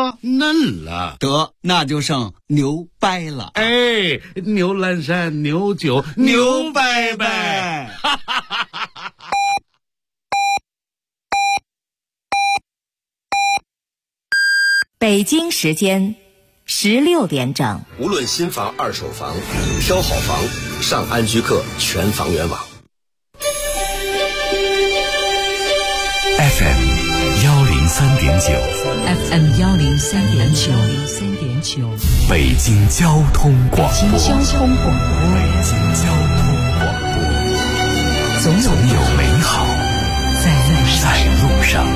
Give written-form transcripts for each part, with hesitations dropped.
了，嫩了。 得，那就剩牛掰了。 哎，牛栏山牛酒牛掰掰。 北京时间16点整。 无论新房二手房，挑好房上安居客全房源网。 FM 103.9， 北京交通广播，总有美好在路上。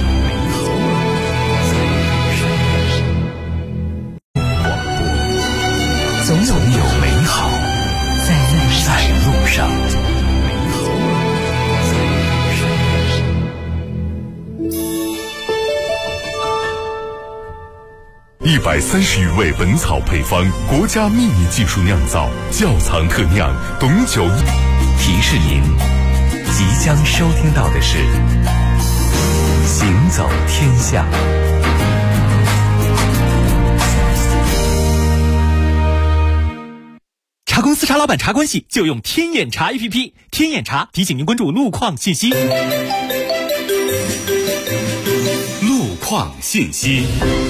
总有美好在路上。130余味本草配方，国家秘密技术酿造，窖藏特酿，懂酒。提示您，即将收听到的是《行走天下》。 茶公司茶老板茶关系就用天眼茶 APP， 天眼茶提醒您关注路况信息。 路况信息。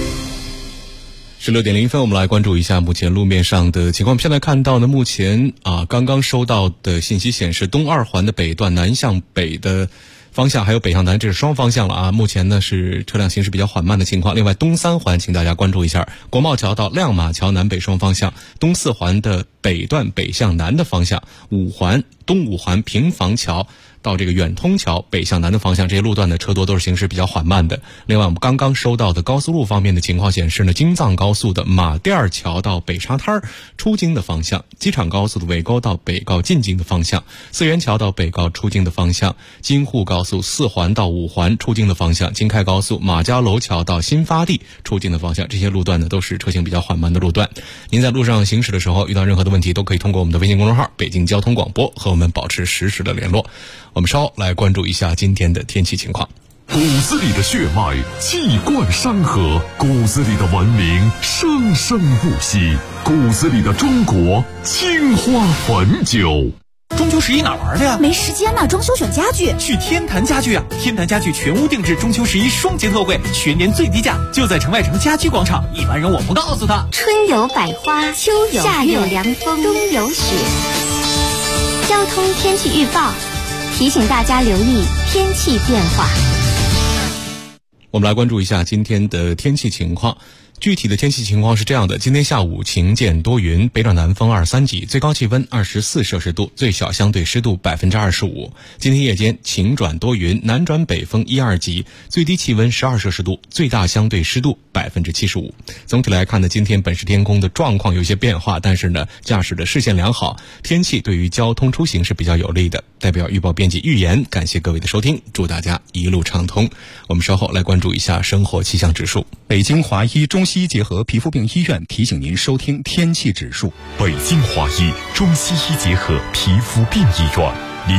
16点0分，我们来关注一下目前路面上的情况。现在看到呢，目前刚刚收到的信息显示，东2环的北段南向北的方向还有北向南，这是双方向了啊。目前呢是车辆行驶比较缓慢的情况。另外，东3环请大家关注一下，国贸桥到亮马桥南北双方向，东4环的北段北向南的方向，东5环平房桥到这个远通桥北向南的方向，这些路段的车多都是行驶比较缓慢的。另外，我们刚刚收到的高速路方面的情况显示呢，京藏高速的马甸桥到北沙滩出京的方向，机场高速的尾沟到北高进京的方向，四元桥到北高出京的方向，京沪高速4环到5环出京的方向，京开高速马家楼桥到新发地出京的方向，这些路段呢都是车行比较缓慢的路段。您在路上行驶的时候遇到任何的问题，都可以通过我们的微信公众号北京交通广播和我们保持实时的联络。我们稍后来关注一下今天的天气情况。 骨子里的血脉气贯山河，骨子里的文明生生不息，骨子里的中国青花汾酒。 中秋11哪玩的呀？ 没时间呢，装修选家具。 去天坛家具啊！天坛家具全屋定制中秋11双节特惠，全年最低价，就在城外城家居广场。一般人我不告诉他。 春有百花，秋有夏有凉风，冬有雪。交通天气预报提醒大家留意天气变化。 我们来关注一下今天的天气情况。具体的天气情况是这样的：今天下午晴间多云，北转南风2、3级，最高气温24摄氏度，最小相对湿度25%。今天夜间晴转多云，南转北风1、2级，最低气温12摄氏度，最大相对湿度75%。总体来看呢，今天本市天空的状况有些变化，但是呢，驾驶的视线良好，天气对于交通出行是比较有利的。代表预报编辑预言，感谢各位的收听，祝大家一路畅通。我们稍后来关注一下生活气象指数。 北京华医中西医结合皮肤病医院提醒您收听天气指数。 北京华医中西医结合皮肤病医院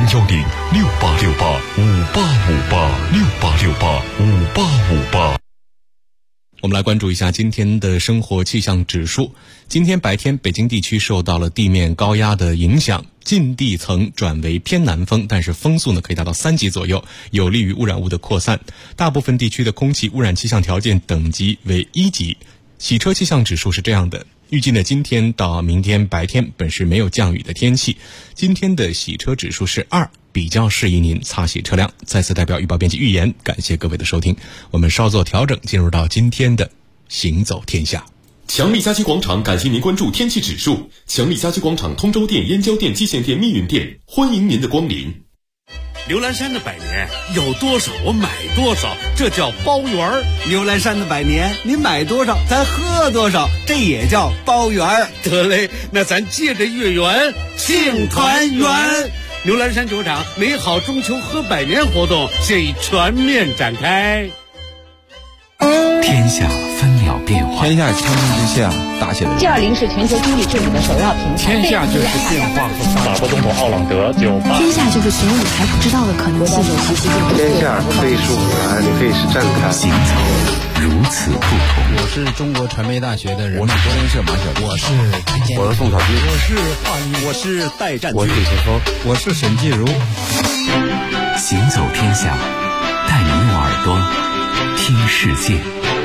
，0106868585858，68685858。 我们来关注一下今天的生活气象指数。今天白天，北京地区受到了地面高压的影响，近地层转为偏南风，但是风速呢可以达到3级左右，有利于污染物的扩散。大部分地区的空气污染气象条件等级为1级。洗车气象指数是这样的，预计呢今天到明天白天本是没有降雨的天气，今天的洗车指数是2，比较适宜您擦洗车辆。再次代表预报编辑预言，感谢各位的收听。我们稍作调整，进入到今天的行走天下。 强力家居广场感谢您关注天气指数。强力家居广场通州店、燕郊店、蓟县店、密云店，欢迎您的光临。 牛栏山的百年有多少我买多少，这叫包圆。 牛栏山的百年，你买多少咱喝多少，这也叫包圆。 得嘞，那咱借着月圆庆团圆。牛栏山酒厂美好中秋喝百年活动现已全面展开。 天下分秒变化， 天下千分之下，大写的 G20 是全球经济治理的首要平台。 天下就是变化和法国总统奥朗德98。 天下就是所有你还不知道的可能性。 天下可以是偶然，可以是震撼。 行走如此不同。 我是中国传媒大学的人， 我是柏林社马小弟， 我是宋小军， 我是华谊，我是戴占军，我是李前锋， 我是沈继如。 行走天下，带你用耳朵听世界。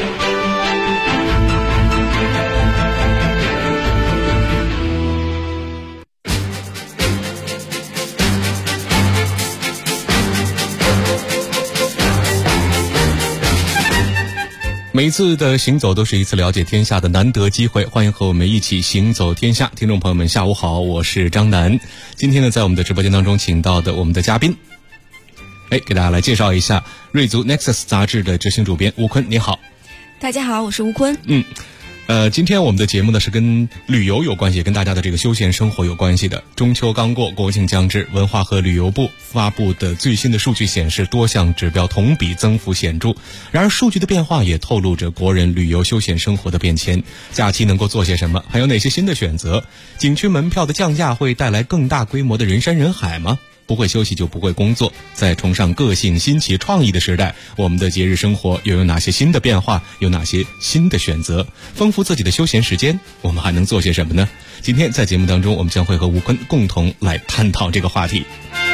每一次的行走都是一次了解天下的难得机会，欢迎和我们一起行走天下。听众朋友们下午好，我是张楠。今天呢，在我们的直播间当中请到的我们的嘉宾，给大家来介绍一下瑞族 Nexus 杂志的执行主编吴坤。你好。 大家好，我是吴坤。 今天我们的节目呢是跟旅游有关系，跟大家的这个休闲生活有关系的。中秋刚过，国庆将至，文化和旅游部发布的最新的数据显示，多项指标同比增幅显著。然而数据的变化也透露着国人旅游休闲生活的变迁。假期能够做些什么？还有哪些新的选择？景区门票的降价会带来更大规模的人山人海吗？不会休息就不会工作。在崇尚个性、新奇、创意的时代，我们的节日生活又有哪些新的变化？有哪些新的选择？丰富自己的休闲时间，我们还能做些什么呢？今天在节目当中，我们将会和吴坤共同来探讨这个话题。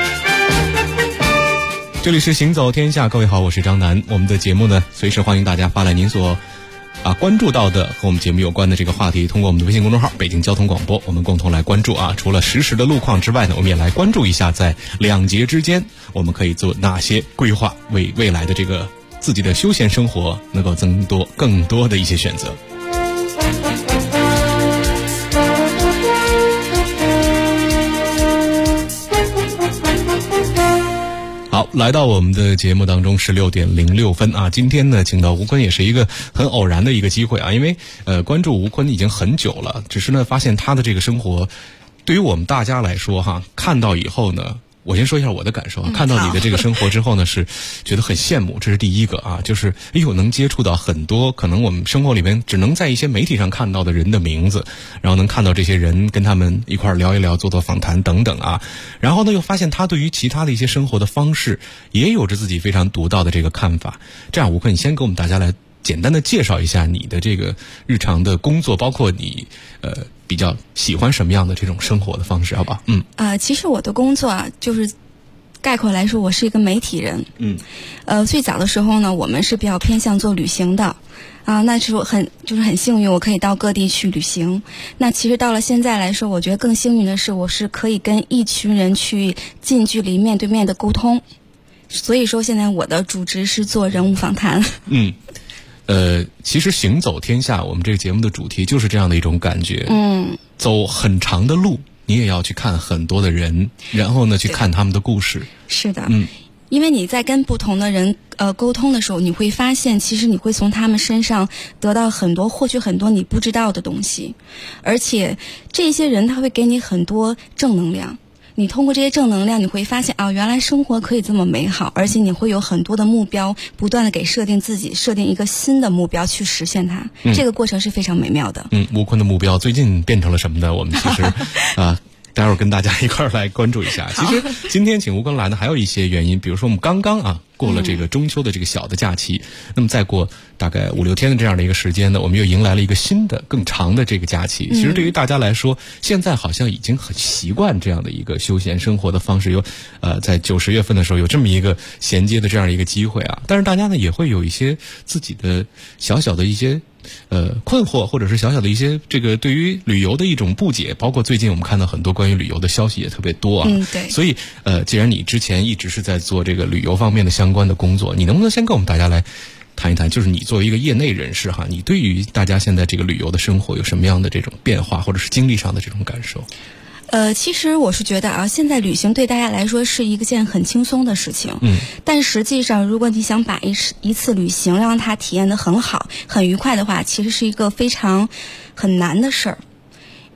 这里是行走天下，各位好，我是张楠。我们的节目呢，随时欢迎大家发来您所关注到的和我们节目有关的这个话题，通过我们的微信公众号北京交通广播，我们共同来关注除了实时的路况之外呢，我们也来关注一下在两节之间我们可以做哪些规划，为未来的这个自己的休闲生活能够增多更多的一些选择。好，来到我们的节目当中16点06分今天呢请到吴坤也是一个很偶然的一个机会因为关注吴坤已经很久了，只是呢发现他的这个生活对于我们大家来说看到以后呢，我先说一下我的感受看到你的这个生活之后呢，是觉得很羡慕，这是第一个就是能接触到很多可能我们生活里面只能在一些媒体上看到的人的名字，然后能看到这些人，跟他们一块聊一聊，做做访谈等等然后呢又发现他对于其他的一些生活的方式也有着自己非常独到的这个看法。这样吴坤，你先给我们大家来简单的介绍一下你的这个日常的工作，包括你比较喜欢什么样的这种生活的方式，好吧？ 其实我的工作就是概括来说，我是一个媒体人。最早的时候呢，我们是比较偏向做旅行的那是我很幸运，我可以到各地去旅行。那其实到了现在来说，我觉得更幸运的是，我是可以跟一群人去近距离面对面的沟通。所以说现在我的主职是做人物访谈。 其实行走天下我们这个节目的主题就是这样的一种感觉。走很长的路，你也要去看很多的人，然后呢去看他们的故事。 是的。因为你在跟不同的人沟通的时候，你会发现其实你会从他们身上得到获取很多你不知道的东西，而且这些人他会给你很多正能量。你通过这些正能量，你会发现原来生活可以这么美好，而且你会有很多的目标，不断的给设定一个新的目标去实现它。这个过程是非常美妙的。 吴坤的目标最近变成了什么呢？我们其实待会儿跟大家一块儿来关注一下。其实今天请吴坤来呢，还有一些原因，比如说我们刚刚过了这个中秋的这个小的假期，那么再过大概5-6天的这样的一个时间呢，我们又迎来了一个新的更长的这个假期。其实对于大家来说，现在好像已经很习惯这样的一个休闲生活的方式，在9-10月份的时候有这么一个衔接的这样一个机会但是大家呢也会有一些自己的小小的一些困惑，或者是小小的一些这个对于旅游的一种不解，包括最近我们看到很多关于旅游的消息也特别多对。 所以既然你之前一直是在做这个旅游方面的相关的工作，你能不能先跟我们大家来谈一谈，就是你作为一个业内人士你对于大家现在这个旅游的生活有什么样的这种变化，或者是经历上的这种感受？ 其实我是觉得现在旅行对大家来说是一件很轻松的事情。但实际上如果你想把一次旅行让它体验得很好很愉快的话，其实是一个很难的事儿。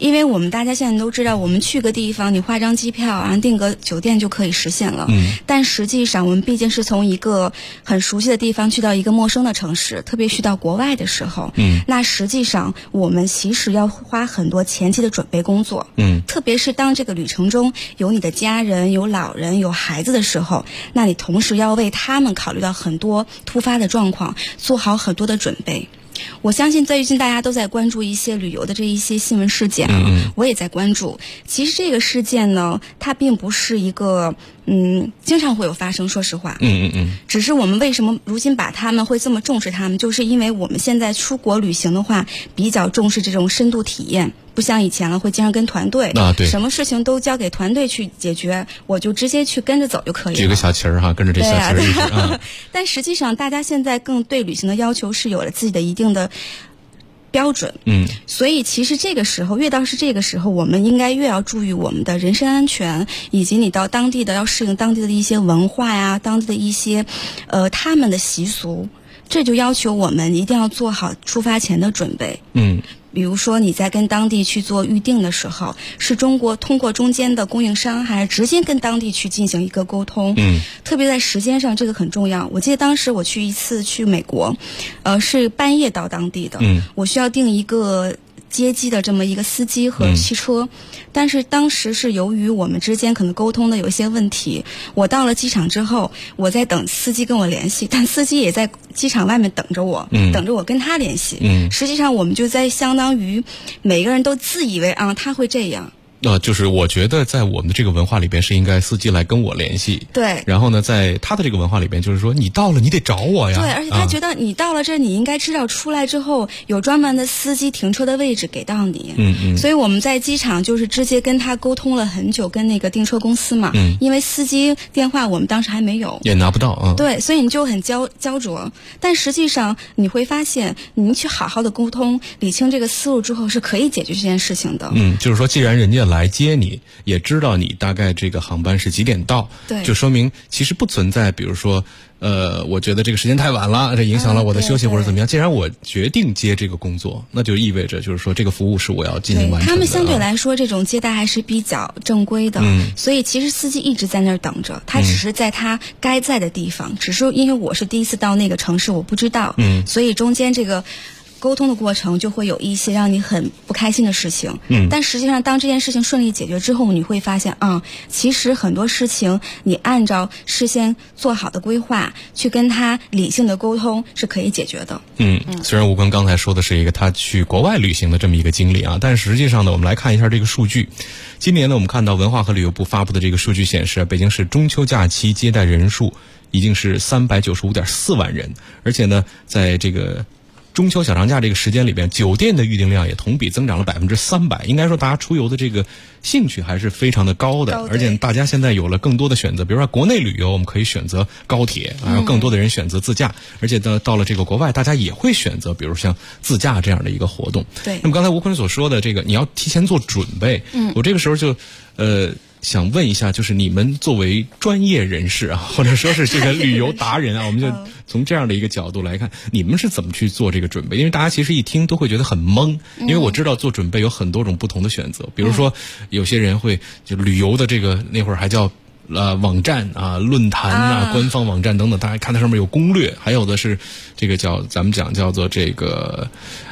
因为我们大家现在都知道，我们去个地方，你花张机票，然后订个酒店就可以实现了。但实际上，我们毕竟是从一个很熟悉的地方去到一个陌生的城市，特别去到国外的时候，那实际上我们其实要花很多前期的准备工作。特别是当这个旅程中有你的家人、有老人、有孩子的时候，那你同时要为他们考虑到很多突发的状况，做好很多的准备。我相信最近大家都在关注一些旅游的这一些新闻事件啊，我也在关注。其实这个事件呢，它并不是一个经常会有发生，说实话。只是我们为什么如今把他们会这么重视他们，就是因为我们现在出国旅行的话，比较重视这种深度体验。不像以前了，会经常跟团队对， 什么事情都交给团队去解决，我就直接去跟着走就可以了。 举个小旗儿哈，跟着这小旗儿一直。 但实际上，大家现在更对旅行的要求是有了自己的一定的标准。所以其实这个时候，越到是这个时候，我们应该越要注意我们的人身安全，以及你到当地的要适应当地的一些文化呀，当地的一些他们的习俗，这就要求我们一定要做好出发前的准备。比如说你在跟当地去做预定的时候，是通过中间的供应商，还是直接跟当地去进行一个沟通？特别在时间上，这个很重要。我记得当时我去一次去美国，是半夜到当地的，我需要订一个接机的这么一个司机和汽车，但是当时是由于我们之间可能沟通的有一些问题，我到了机场之后，我在等司机跟我联系，但司机也在机场外面等着我，等着我跟他联系。实际上我们就在相当于每个人都自以为啊他会这样。 就是我觉得在我们的这个文化里边是应该司机来跟我联系， 对。 然后呢，在他的这个文化里边，就是说你到了你得找我呀。 对，而且他觉得你到了这儿，你应该知道出来之后有专门的司机停车的位置给到你。所以我们在机场就是直接跟他沟通了很久，跟那个订车公司嘛。因为司机电话我们当时还没有， 也拿不到啊。 对，所以你就很焦灼。但实际上你会发现，你去好好的沟通，理清这个思路之后，是可以解决这件事情的。 就是说，既然人家来接你，也知道你大概这个航班是几点到， 对， 就说明其实不存在，比如说，我觉得这个时间太晚了，这影响了我的休息或者怎么样。既然我决定接这个工作，那就意味着就是说这个服务是我要进行完成的。 他们相对来说，这种接待还是比较正规的，所以其实司机一直在那儿等着，他只是在他该在的地方，只是因为我是第一次到那个城市，我不知道，所以中间这个沟通的过程就会有一些让你很不开心的事情。但实际上当这件事情顺利解决之后，你会发现其实很多事情你按照事先做好的规划去跟他理性的沟通是可以解决的。 虽然吴坤刚才说的是一个他去国外旅行的这么一个经历啊，但实际上呢，我们来看一下这个数据。今年呢，我们看到文化和旅游部发布的这个数据显示，北京市中秋假期接待人数已经是395.4万人，而且呢，在这个中秋小长假这个时间里边，酒店的预订量也同比增长了300%。应该说，大家出游的这个兴趣还是非常的高的，而且大家现在有了更多的选择。比如说国内旅游，我们可以选择高铁，然后更多的人选择自驾，而且到了这个国外，大家也会选择，比如像自驾这样的一个活动。 对。 那么刚才吴坤所说的这个，你要提前做准备。我这个时候就想问一下，就是你们作为专业人士啊，或者说是这个旅游达人啊，我们就从这样的一个角度来看，你们是怎么去做这个准备？因为大家其实一听都会觉得很懵，因为我知道做准备有很多种不同的选择，比如说有些人会就旅游的这个那会儿还叫网站啊、论坛啊、官方网站等等，大家看它上面有攻略，还有的是这个咱们讲叫做这个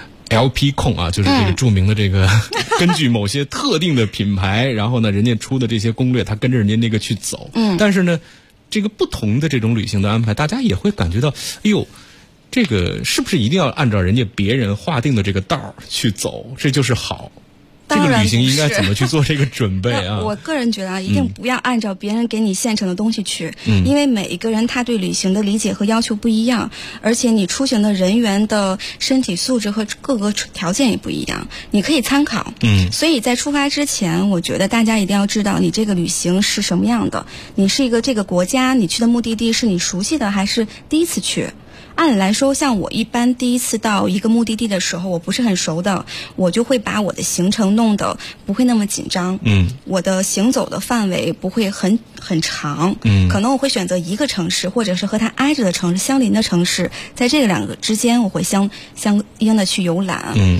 LP 控啊，就是这个著名的这个根据某些特定的品牌，然后呢人家出的这些攻略，他跟着人家那个去走。但是呢，这个不同的这种旅行的安排，大家也会感觉到，哎呦，这个是不是一定要按照人家别人划定的这个道儿去走，这就是好？这个旅行应该怎么去做这个准备啊？ 我个人觉得一定不要按照别人给你现成的东西去，因为每一个人他对旅行的理解和要求不一样，而且你出行的人员的身体素质和各个条件也不一样，你可以参考。所以在出发之前，我觉得大家一定要知道你这个旅行是什么样的，你是一个这个国家，你去的目的地是你熟悉的还是第一次去？按理来说，像我一般第一次到一个目的地的时候，我不是很熟的，我就会把我的行程弄得不会那么紧张。我的行走的范围不会很长。可能我会选择一个城市，或者是和它挨着的城市、相邻的城市，在这两个之间，我会相应的去游览。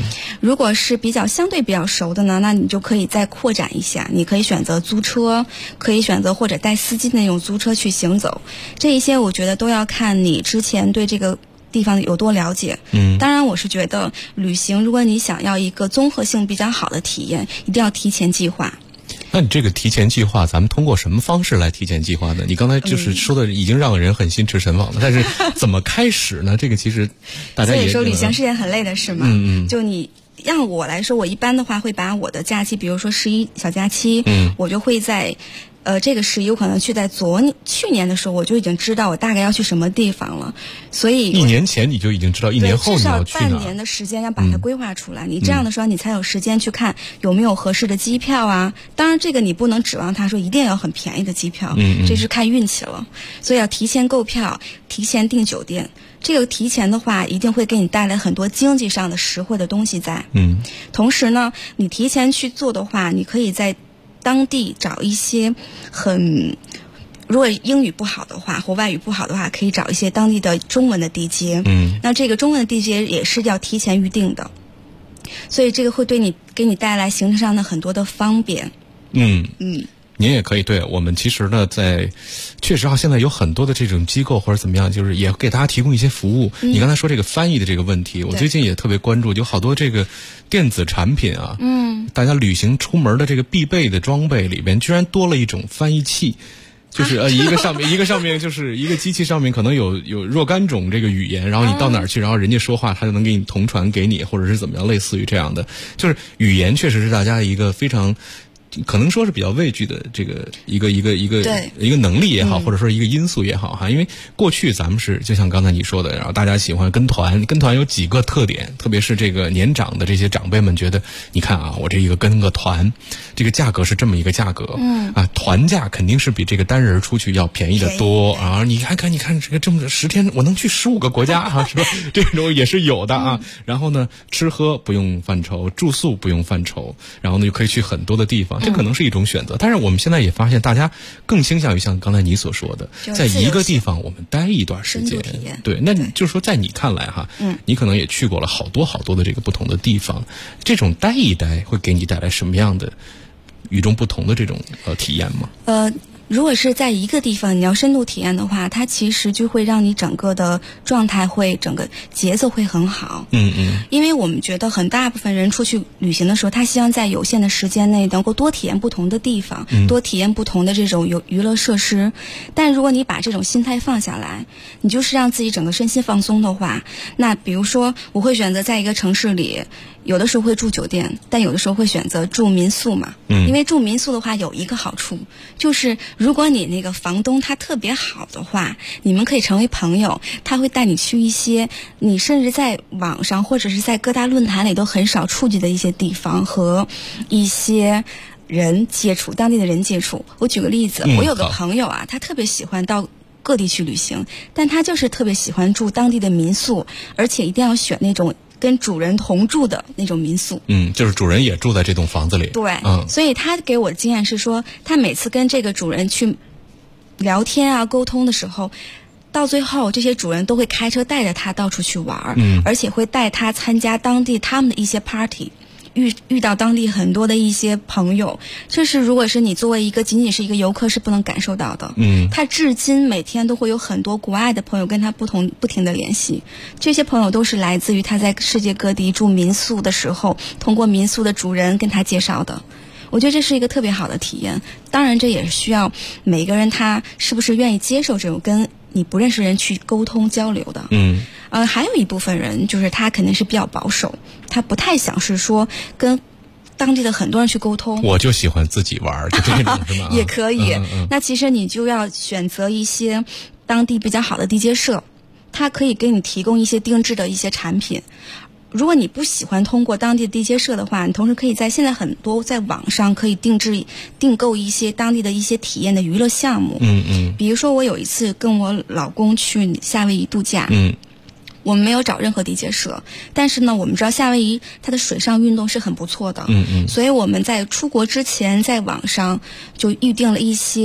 如果是相对比较熟的呢，那你就可以再扩展一下，你可以选择租车，可以选择或者带司机的那种租车去行走。这一些我觉得都要看你之前对这个地方有多了解。当然我是觉得旅行，如果你想要一个综合性比较好的体验，一定要提前计划。 那你这个提前计划，咱们通过什么方式来提前计划呢？你刚才就是说的已经让人很心驰神往了，但是怎么开始呢？这个其实大家也所以说旅行是件很累的事嘛。就你让我来说，我一般的话会把我的假期，比如说11小假期，我就会在这个11有可能在去年的时候，我就已经知道我大概要去什么地方了，所以 1年前你就已经知道1年后你要去哪， 至少半年的时间要把它规划出来。你这样的时候，你才有时间去看有没有合适的机票啊。当然，这个你不能指望他说一定要很便宜的机票，这是看运气了。所以要提前购票，提前订酒店。这个提前的话，一定会给你带来很多经济上的实惠的东西在。同时呢，你提前去做的话，你可以在当地找一些如果英语不好的话或外语不好的话，可以找一些当地的中文的地接。那这个中文的地接也是要提前预定的，所以这个会给你带来行程上的很多的方便。 您也可以对我们其实呢，确实现在有很多的这种机构或者怎么样，就是也给大家提供一些服务。你刚才说这个翻译的这个问题，我最近也特别关注，有好多这个电子产品啊，大家旅行出门的这个必备的装备里边，居然多了一种翻译器。就是一个上面就是一个机器上面可能有若干种这个语言，然后你到哪儿去，然后人家说话，他就能给你同传给你，或者是怎么样，类似于这样的。就是语言确实是大家一个非常可能说是比较畏惧的这个一个能力也好，或者说一个因素也好哈。因为过去咱们是就像刚才你说的，然后大家喜欢跟团有几个特点，特别是这个年长的这些长辈们觉得，你看啊，我这一个跟个团，这个价格是这么一个价格，团价肯定是比这个单人出去要便宜的多啊。你看这个这么10天，我能去15个国家啊，是吧？这种也是有的啊。然后呢，吃喝不用犯愁，住宿不用犯愁，然后呢就可以去很多的地方。这可能是一种选择，但是我们现在也发现，大家更倾向于像刚才你所说的，在一个地方我们待一段时间。对，那就是说，在你看来哈，你可能也去过了好多的这个不同的地方，这种待一待会给你带来什么样的与众不同的这种体验吗？ 如果是在一个地方你要深度体验的话，它其实就会让你整个的状态整个节奏会很好。因为我们觉得很大部分人出去旅行的时候，他希望在有限的时间内能够多体验不同的地方，多体验不同的这种娱乐设施。但如果你把这种心态放下来，你就是让自己整个身心放松的话，那比如说我会选择在一个城市里，有的时候会住酒店，但有的时候会选择住民宿嘛。因为住民宿的话有一个好处，就是如果你那个房东他特别好的话，你们可以成为朋友，他会带你去一些你甚至在网上或者是在各大论坛里都很少触及的一些地方，和一些当地的人接触。我举个例子，我有个朋友啊，他特别喜欢到各地去旅行，但他就是特别喜欢住当地的民宿，而且一定要选那种跟主人同住的那种民宿。 就是主人也住在这栋房子里。 对，所以他给我的经验是说，他每次跟这个主人去聊天啊沟通的时候，到最后这些主人都会开车带着他到处去玩，而且会带他参加当地他们的一些 party，遇到当地很多的一些朋友，这是如果是你作为仅仅是一个游客是不能感受到的。他至今每天都会有很多国外的朋友跟他不停的联系，这些朋友都是来自于他在世界各地住民宿的时候，通过民宿的主人跟他介绍的。我觉得这是一个特别好的体验，当然这也是需要每个人他是不是愿意接受这种跟你不认识人去沟通交流的。还有一部分人就是他肯定是比较保守，他不太想是说跟当地的很多人去沟通。 我就喜欢自己玩，就这种是吗？ 也可以。那其实你就要选择一些当地比较好的地接社，它可以给你提供一些定制的一些产品。如果你不喜欢通过当地的地接社的话，你同时可以现在很多在网上可以订购一些当地的一些体验的娱乐项目。比如说我有一次跟我老公去夏威夷度假，我们没有找任何地接社，但是呢，我们知道夏威夷它的水上运动是很不错的，所以我们在出国之前在网上就预定了一些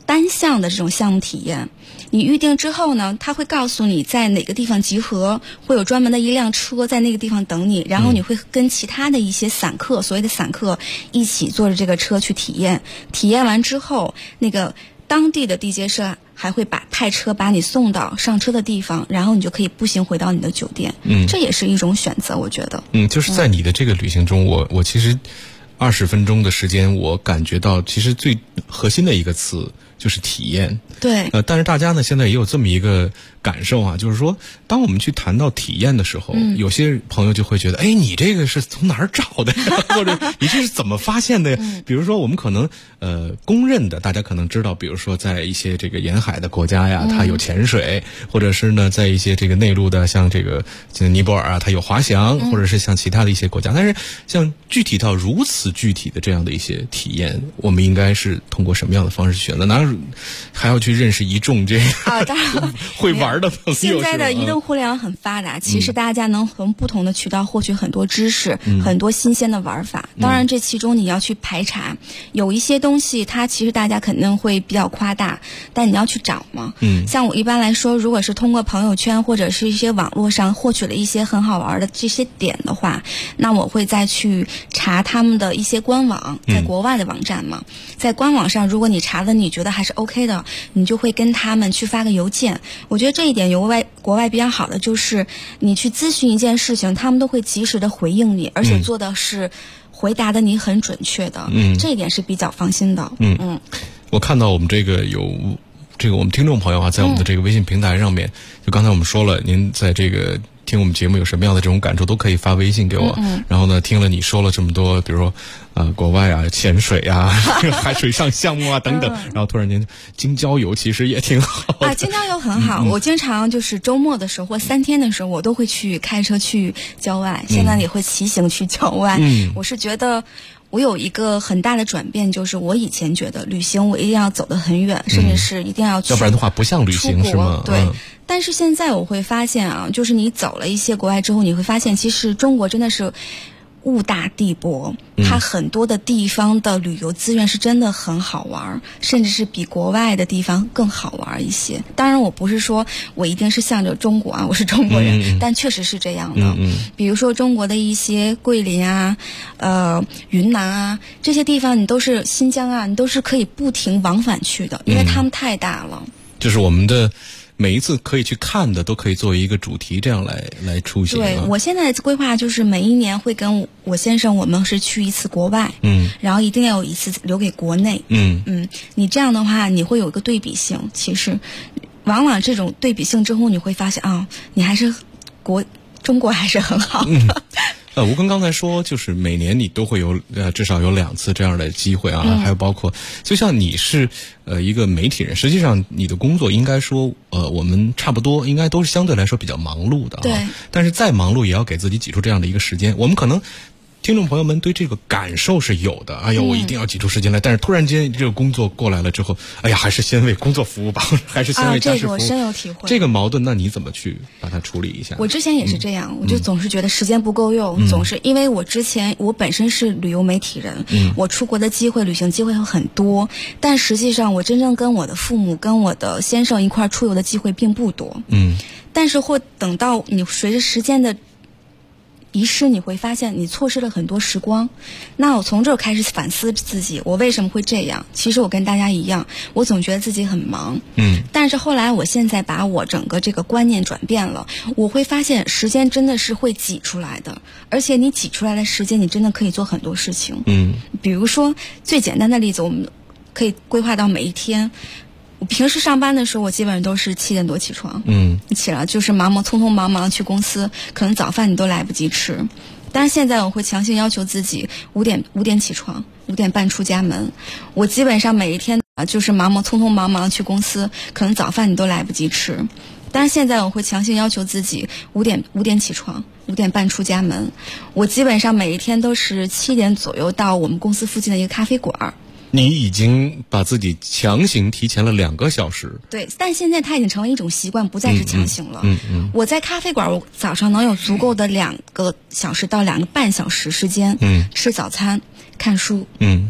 单项的这种项目体验。你预定之后呢，他会告诉你在哪个地方集合，会有专门的一辆车在那个地方等你，然后你会跟其他的一些散客，所谓的散客一起坐着这个车去体验。体验完之后，那个当地的地接社还会派车把你送到上车的地方，然后你就可以步行回到你的酒店。这也是一种选择，我觉得。 就是在你的这个旅行中，我其实20分钟的时间，我感觉到其实最核心的一个词就是体验。 对。 但是大家呢现在也有这么一个感受啊，就是说当我们去谈到体验的时候，有些朋友就会觉得，哎，你这个是从哪儿找的呀？或者你这是怎么发现的呀？比如说我们可能公认的，大家可能知道，比如说在一些这个沿海的国家呀，它有潜水，或者是呢在一些这个内陆的，像尼泊尔啊，它有滑翔，或者是像其他的一些国家。但是像具体到如此具体的这样的一些体验，我们应该是通过什么样的方式选择？哪还要去认识一众这个当然会玩的朋友？ 现在的移动互联网很发达，其实大家能从不同的渠道获取很多知识，很多新鲜的玩法。当然这其中你要去排查，有一些东西它其实大家肯定会比较夸大，但你要去找嘛。像我一般来说，如果是通过朋友圈或者是一些网络上获取了一些很好玩的这些点的话，那我会再去查他们的一些官网，在国外的网站嘛，在官网上如果你查的你觉得还是 OK 的，你就会跟他们去发个邮件。我觉得这一点国外比较好的就是你去咨询一件事情，他们都会及时的回应你，而且做的是回答的你很准确的，这一点是比较放心的。 我看到我们这个我们听众朋友啊，在我们的这个微信平台上面，就刚才我们说了，您在这个听我们节目有什么样的这种感受，都可以发微信给我。然后呢，听了你说了这么多，比如说国外啊，潜水啊，海水上项目啊等等，然后突然间京郊游其实也挺好的京郊游很好。我经常就是周末的时候或3天的时候，我都会去开车去郊外，现在也会骑行去郊外。我是觉得我有一个很大的转变，就是我以前觉得旅行我一定要走得很远，甚至是一定要去， 要不然的话不像旅行是吗？ 对。但是现在我会发现啊，就是你走了一些国外之后，你会发现其实中国真的是物大地博，它很多的地方的旅游资源是真的很好玩，甚至是比国外的地方更好玩一些。当然我不是说我一定是向着中国啊，我是中国人，但确实是这样的。比如说中国的一些桂林啊、云南啊这些地方，你都是新疆啊，你都是可以不停往返去的，因为他们太大了。 就是我们的每一次可以去看的都可以作为一个主题，这样来出行。 对，我现在规划就是每一年会跟我先生，我们是去一次国外，然后一定要有一次留给国内。你这样的话，你会有一个对比性。其实，往往这种对比性之后，你会发现啊，你还是中国还是很好的。 吴庚刚才说，就是每年你都会有至少有2次这样的机会啊，还有包括就像你是一个媒体人，实际上你的工作应该说我们差不多应该都是相对来说比较忙碌的啊。 对。 但是再忙碌也要给自己挤出这样的一个时间。我们可能听众朋友们对这个感受是有的，哎呀，我一定要挤出时间来。但是突然间这个工作过来了之后，哎呀，还是先为工作服务吧，还是先为家事服务。 这个我深有体会。 这个矛盾，那你怎么去把它处理一下？ 我之前也是这样，我就总是觉得时间不够用，总是因为我本身是旅游媒体人，我出国的机会、旅行机会有很多，但实际上我真正跟我的父母、跟我的先生一块出游的机会并不多。但是会等到你随着时间的遗失，你会发现你错失了很多时光。那我从这儿开始反思自己，我为什么会这样？其实我跟大家一样，我总觉得自己很忙。但是后来我现在把我整个这个观念转变了，我会发现时间真的是会挤出来的，而且你挤出来的时间，你真的可以做很多事情。比如说最简单的例子，我们可以规划到每一天。我平时上班的时候，我基本上都是7点多起床。你起来就是匆匆忙忙去公司，可能早饭你都来不及吃。但是现在我会强行要求自己5点起床，5点半出家门。我基本上每一天就是匆匆忙忙去公司，可能早饭你都来不及吃。但是现在我会强行要求自己5点起床，5点半出家门。我基本上每一天都是7点左右到我们公司附近的一个咖啡馆。 你已经把自己强行提前了2个小时。 对，但现在它已经成为一种习惯，不再是强行了。我在咖啡馆，我早上能有足够的2个小时到2个半小时时间，吃早餐、看书。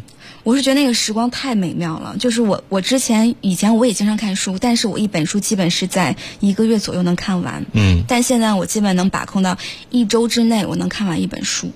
我是觉得那个时光太美妙了。就是以前我也经常看书，但是我一本书基本是在1个月左右能看完。但现在我基本能把控到1周之内我能看完一本书。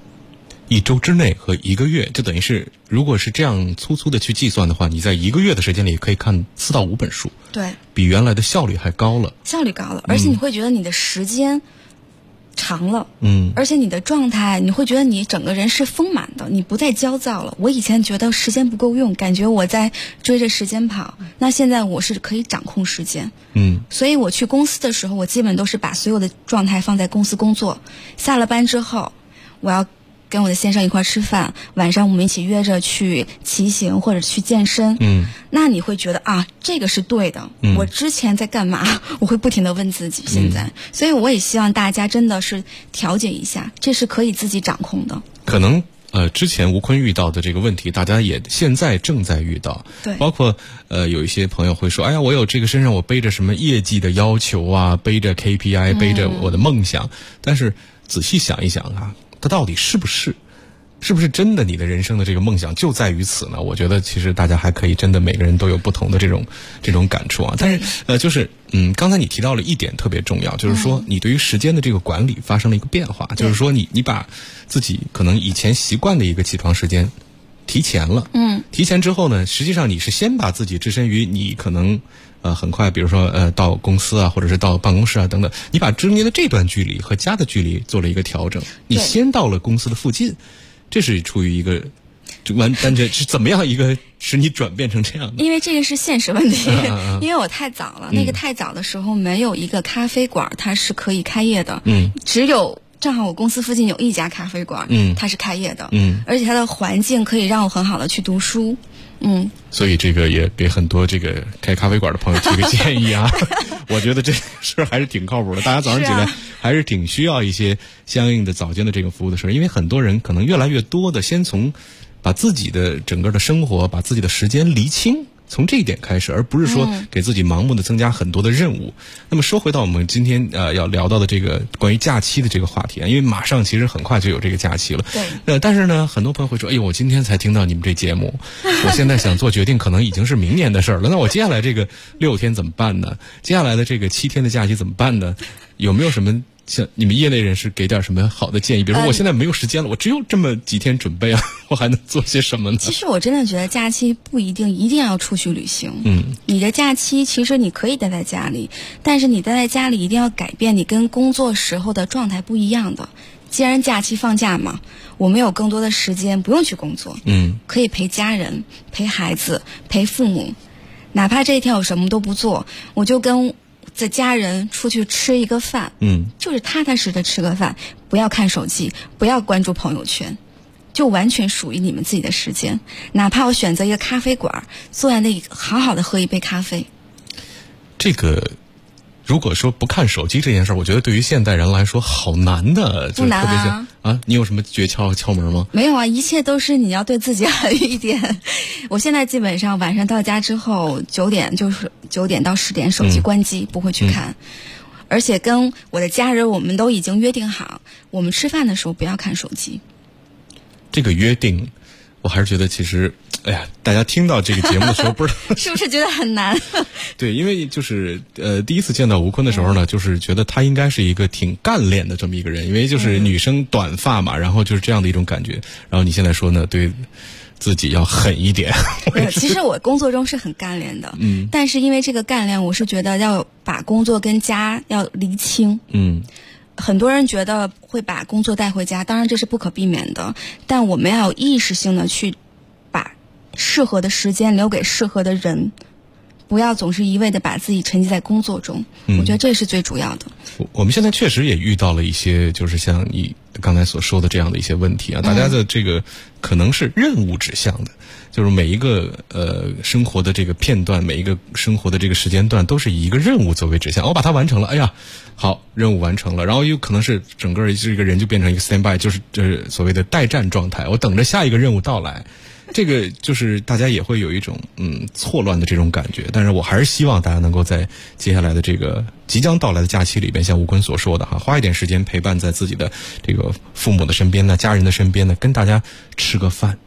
1周之内和1个月，就等于是，如果是这样粗粗的去计算的话，你在1个月的时间里可以看4到5本书。 对， 比原来的效率还高了。 效率高了，而且你会觉得你的时间长了，而且你的状态，你会觉得你整个人是丰满的，你不再焦躁了。我以前觉得时间不够用，感觉我在追着时间跑，那现在我是可以掌控时间。所以我去公司的时候，我基本都是把所有的状态放在公司工作，下了班之后，我要跟我的先生一块吃饭，晚上我们一起约着去骑行或者去健身。那你会觉得啊，这个是对的。我之前在干嘛？我会不停地问自己。现在，所以我也希望大家真的是调节一下，这是可以自己掌控的。 可能之前吴坤遇到的这个问题，大家也现在正在遇到。 对， 包括有一些朋友会说，哎呀，我有这个身上我背着什么业绩的要求啊，背着 KPI，背着我的梦想。但是仔细想一想啊，它到底是不是真的你的人生的这个梦想就在于此呢？我觉得其实大家还可以真的每个人都有不同的这种感触啊。但是就是刚才你提到了一点特别重要，就是说你对于时间的这个管理发生了一个变化，就是说你把自己可能以前习惯的一个起床时间提前了。提前之后呢，实际上你是先把自己置身于你可能很快，比如说到公司啊，或者是到办公室啊等等，你把中间的这段距离和家的距离做了一个调整，你先到了公司的附近，这是出于一个但这是怎么样一个使你转变成这样的？ 因为这个是现实问题，因为我太早了，那个太早的时候没有一个咖啡馆它是可以开业的，只有正好我公司附近有一家咖啡馆，它是开业的，而且它的环境可以让我很好的去读书。 所以这个也给很多这个开咖啡馆的朋友提个建议啊。我觉得这事还是挺靠谱的，大家早上起来还是挺需要一些相应的早间的这个服务的事，因为很多人可能越来越多的先从把自己的整个的生活，把自己的时间厘清，从这一点开始，而不是说给自己盲目的增加很多的任务。那么说回到我们今天要聊到的这个关于假期的这个话题啊，因为马上其实很快就有这个假期了。 对。 但是呢，很多朋友会说，哎呦，我今天才听到你们这节目，我现在想做决定，可能已经是明年的事儿了。那我接下来这个6天怎么办呢？接下来的这个7天的假期怎么办呢？有没有什么像你们业内人士给点什么好的建议？比如说我现在没有时间了，我只有这么几天准备啊，我还能做些什么呢？ 其实我真的觉得假期不一定要出去旅行。你的假期其实你可以待在家里，但是你待在家里一定要改变你跟工作时候的状态不一样的。既然假期放假嘛，我们有更多的时间不用去工作，可以陪家人、陪孩子、陪父母，哪怕这一天我什么都不做，我就跟这家人出去吃一个饭，就是踏踏实实的吃个饭，不要看手机，不要关注朋友圈，就完全属于你们自己的时间。哪怕我选择一个咖啡馆，坐在那里好好的喝一杯咖啡。 这个如果说不看手机这件事儿，我觉得对于现代人来说好难的， 不难啊！ 特别是你有什么诀窍窍门吗？ 没有啊，一切都是你要对自己狠一点。我现在基本上晚上到家之后9点到10点手机关机，不会去看。而且跟我的家人我们都已经约定好，我们吃饭的时候不要看手机。 这个约定我还是觉得其实哎呀，大家听到这个节目的时候不知道是不是觉得很难？ 对，因为就是第一次见到吴坤的时候呢，就是觉得他应该是一个挺干练的这么一个人，因为就是女生短发嘛，然后就是这样的一种感觉。然后你现在说呢，对自己要狠一点。 其实我工作中是很干练的，但是因为这个干练，我是觉得要把工作跟家要厘清。很多人觉得会把工作带回家，当然这是不可避免的，但我们要有意识性的去把适合的时间留给适合的人，不要总是一味的把自己沉浸在工作中。我觉得这是最主要的。 我们现在确实也遇到了一些就是像你刚才所说的这样的一些问题啊，大家的这个可能是任务指向的，就是每一个生活的这个片段，每一个生活的这个时间段都是以一个任务作为指向，我把它完成了，哎呀好，任务完成了，然后有可能是整个这个人就变成一个 stand by， 就是所谓的待战状态，我等着下一个任务到来。这个就是大家也会有一种错乱的这种感觉，但是我还是希望大家能够在接下来的这个即将到来的假期里边，像吴坤所说的哈，花一点时间陪伴在自己的这个父母的身边呢，家人的身边呢，跟大家吃个饭，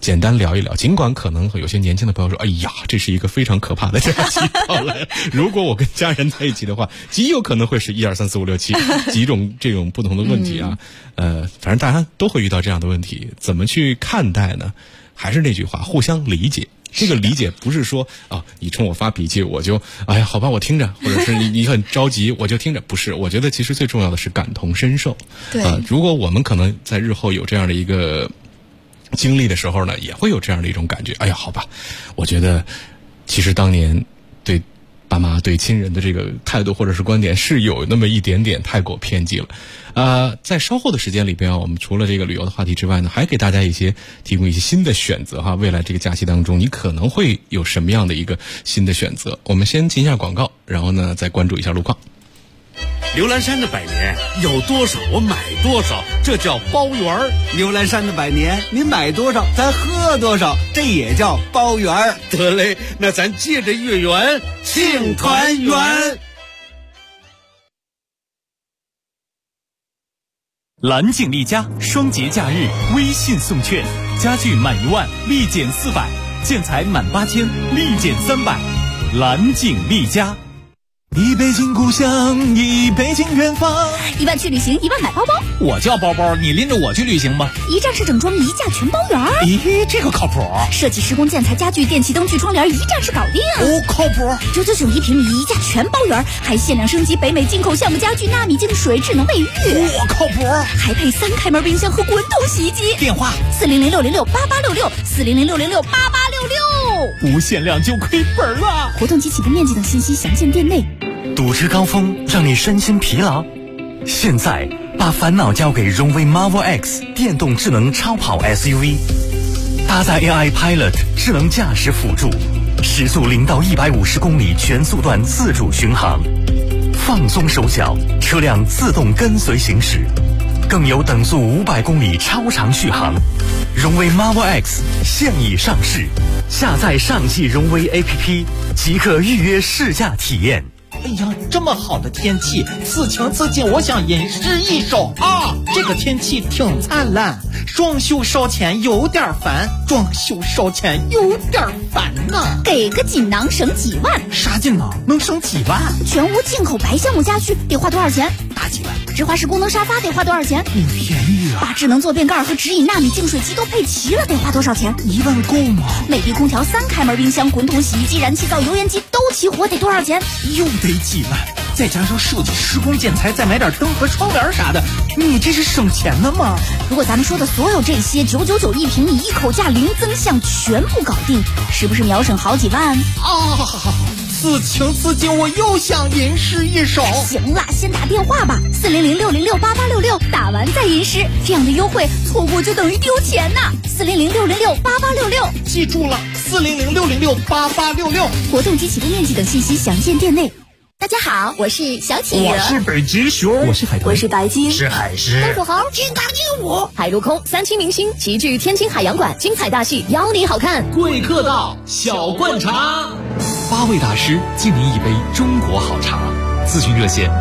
简单聊一聊。尽管可能有些年轻的朋友说，哎呀，这是一个非常可怕的假期到来了。如果我跟家人在一起的话，极有可能会是1、2、3、4、5、6、7几种这种不同的问题啊。反正大家都会遇到这样的问题，怎么去看待呢？还是那句话，互相理解。这个理解不是说你冲我发脾气，我就哎呀好吧我听着，或者是你很着急我就听着，不是。我觉得其实最重要的是感同身受。 对， 如果我们可能在日后有这样的一个经历的时候呢，也会有这样的一种感觉。哎呀好吧，我觉得其实当年对爸妈对亲人的这个态度或者是观点是有那么一点点太过偏激了。在稍后的时间里边我们除了这个旅游的话题之外呢，还给大家提供一些新的选择哈。未来这个假期当中，你可能会有什么样的一个新的选择？我们先进一下广告，然后呢再关注一下路况。 牛栏山的百年有多少我买多少，这叫包圆儿。 牛栏山的百年，你买多少咱喝多少，这也叫包圆儿。 得嘞，那咱借着月圆庆团圆。 蓝景丽家双节假日微信送券，家具满1万立减400，建材满8000立减300。蓝景丽家。一北京故乡，一北京远方。 1万去旅行，1万买包包。 我叫包包，你拎着我去旅行吧。 一站式整装，一价全包圆。 咦，这个靠谱。 设计、施工、建材、家具、电器、灯具、窗帘，一站式搞定。 靠谱。 9991平米，一价全包圆，还限量升级北美进口橡木家具、纳米净水、智能卫浴。 靠谱。 还配3开门冰箱和滚筒洗衣机。 电话 400-666-8866，400-666-8866。 无限量就亏本了。 活动及起步面积等信息详见店内。 堵车高峰让你身心疲劳，现在把烦恼交给荣威 Marvel X 电动智能超跑 SUV， 搭载 AI Pilot 智能驾驶辅助，时速0到150公里全速段自主巡航，放松手脚，车辆自动跟随行驶，更有等速500公里超长续航。荣威 Marvel X 现已上市，下载上汽荣威 APP 即可预约试驾体验。 哎呀，这么好的天气，此情此景，我想吟诗一首啊！这个天气挺灿烂，装修烧钱有点烦，装修烧钱有点烦呐。 给个锦囊省几万？ 啥锦囊能省几万？ 全屋进口白橡木家具得花多少钱？ 大几万。 直滑式功能沙发得花多少钱？ 便宜啊！ 把智能坐便盖和直饮纳米净水机都配齐了，得花多少钱 ？1万够吗？ 美的空调、3开门冰箱、滚筒洗衣机、燃气灶、油烟机都齐活，得多少钱？ 又得几万，再加上设计、施工、建材，再买点灯和窗帘啥的，你这是省钱呢吗？ 如果咱们说的所有这些9991平米一口价零增项全部搞定，是不是秒省好几万？ 此情此景，我又想吟诗一首。 行了，先打电话吧，400-606-8866，打完再吟诗。这样的优惠错过就等于丢钱呐！400-606-8866， 记住了，400-606-8866。 活动及起步面积等信息详见店内。大家好，我是小企鹅， 我是北极熊， 我是海豚， 我是白鲸， 是海狮， 大土豪，金刚鹦鹉，海陆空3期明星齐聚天津海洋馆，精彩大戏邀你好看。 贵客到，小灌茶 ，8位大师敬您一杯中国好茶。咨询热线